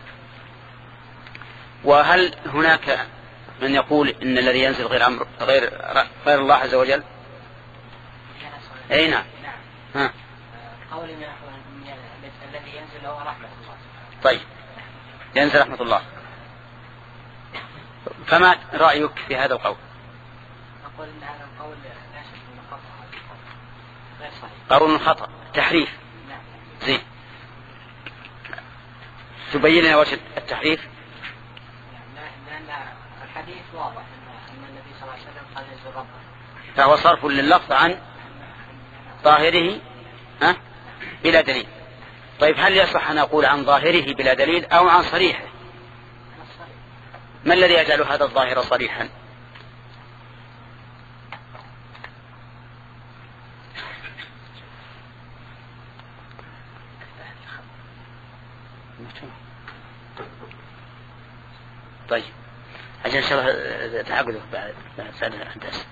وهل هناك من يقول إن الذي ينزل غير أمر غير غير الله عز وجل؟ أي نعم. ها. قولي من الذي ينزل هو رحمة الله. طيب ينزل رحمة الله. فما رأيك في هذا القول؟ أقول إن هذا القول لا شك أنه خطأ غير صحيح. قول خطأ تحريف. نعم. زين. تبين لنا وجه التحريف. لأن الحديث واضح أن النبي صلى الله عليه وسلم قال ينزل ربه. فهو صرف لللفظ عن ظاهره ها بلا دليل. طيب هل يصح أن نقول عن ظاهره بلا دليل أو عن صريحه؟ ما الذي يجعل هذا الظاهر صريحا؟ طيب عشان إن شاء الله تعقده بعد بعد الهندسة.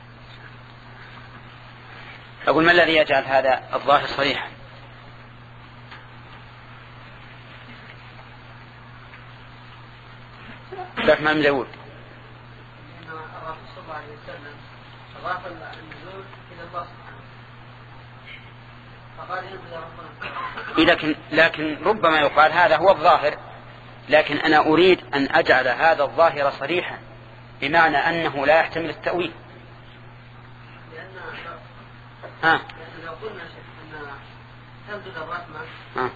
أقول ما الذي يجعل هذا الظاهر صريحا؟ الرحمن بن داود. إن الرسول صلى الله عليه وسلم أضاف النزول إلى الله سبحانه فقال ينزل ربنا. لكن لكن ربما يقال هذا هو الظاهر، لكن أنا أريد أن أجعل هذا الظاهر صريحا بمعنى أنه لا يحتمل التأويل. لأن ها. لأن لو قلنا أن تنزل الرحمة ها.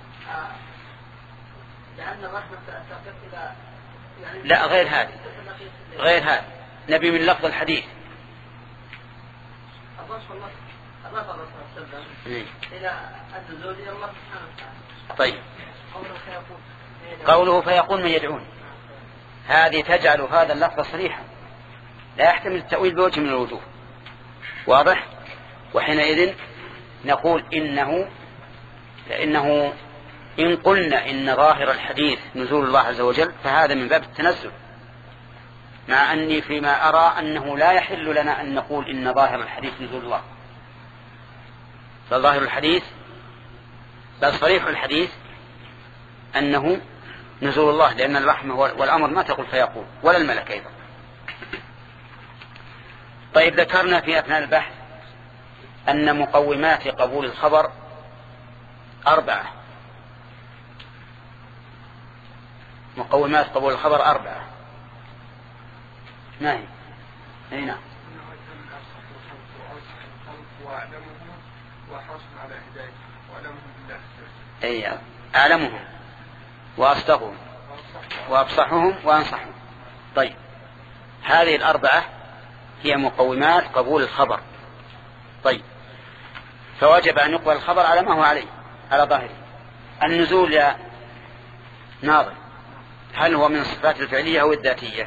لأن الرحمة تقف إلى يعني لا غير هذا غير هذا نبي من لفظ الحديث. أضاف الله أضاف الله صلى الله عليه وسلم إلى النزول إلى الله سبحانه وتعالى. طيب قوله فيقول قوله فيقول من يدعون هذه تجعل هذا اللفظ صريحا لا يحتمل التأويل بوجه من الوجوه. واضح؟ وحينئذ نقول إنه لأنه إن قلنا إن ظاهر الحديث نزول الله عز وجل فهذا من باب التنزل، مع أني فيما أرى أنه لا يحل لنا أن نقول إن ظاهر الحديث نزول الله. فظاهر الحديث بل صريح الحديث أنه نزول الله، لأن الرحمة والأمر ما تقول فيقول ولا الملك أيضا. طيب ذكرنا في أثناء البحث أن مقومات قبول الخبر أربعة. مقومات قبول الخبر أربعة. ما هي؟ أي نعم. أي أعلمهم وأصدقهم وأفصحهم وأنصحهم. طيب هذه الأربعة هي مقومات قبول الخبر. طيب فوجب أن يقبل الخبر على ما هو عليه على ظاهره. النزول يا ناظر هل هو من الصفات الفعلية أو الذاتية؟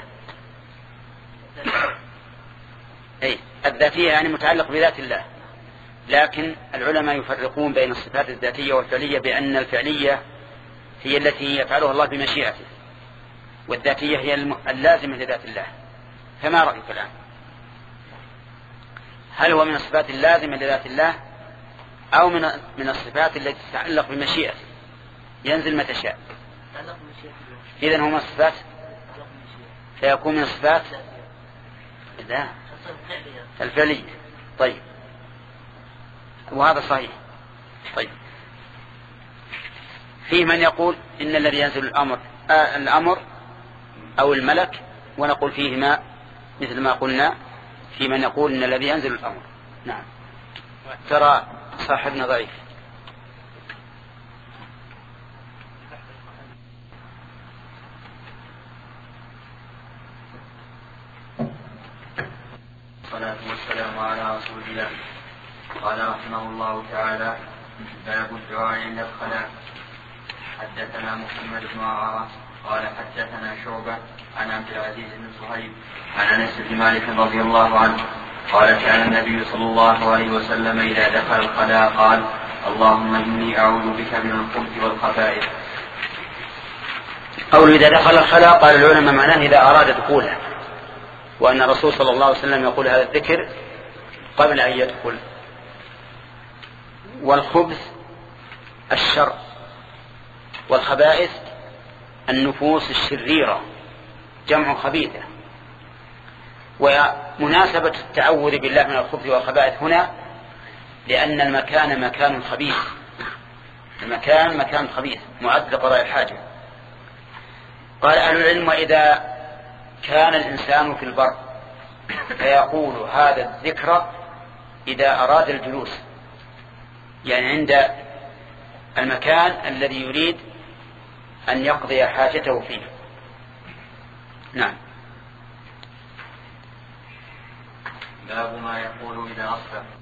أي الذاتية يعني متعلق بذات الله، لكن العلماء يفرقون بين الصفات الذاتية والفعلية بأن الفعلية هي التي يفعلها الله بمشيئته، والذاتية هي اللازمة لذات الله. فما رأيك الآن؟ هل هو من الصفات اللازمة لذات الله أو من من الصفات التي تتعلق بمشيئته ينزل متى شاء؟ إذن هو من الصفات فيكون من الصفات لا الفعلية. طيب وهذا صحيح. طيب فيه من يقول إن الذي ينزل الأمر آه الأمر أو الملك، ونقول فيهما مثل ما قلنا في من يقول إن الذي ينزل الأمر. نعم ترى صاحبنا ضعيف. والصلاة والسلام على رسول الله. قال رحمه الله تعالى: باب الدعاء عند الخلاء. حدثنا محمد بن عمارة قال حدثنا شعبة عن عبد العزيز بن صهيب عن أنس بن مالك رضي الله عنه قال: كان النبي صلى الله عليه وسلم إذا دخل الخلاء قال: اللهم إني أعوذ بك من الخبث والخبائث. قول إذا دخل الخلاء قال العلماء معناه إذا أراد دخوله، وأن الرسول صلى الله عليه وسلم يقول هذا الذكر قبل أن يدخل. والخبث الشر، والخبائث النفوس الشريرة جمع خبيثة. ومناسبة التعوذ بالله من الخبث والخبائث هنا لأن المكان مكان خبيث، المكان مكان خبيث معد لقضاء الحاجة. قال أهل العلم: وإذا كان الإنسان في البر فيقول هذا الذكر إذا أراد الجلوس، يعني عند المكان الذي يريد أن يقضي حاجته فيه. نعم. باب ما يقول إذا أصبح.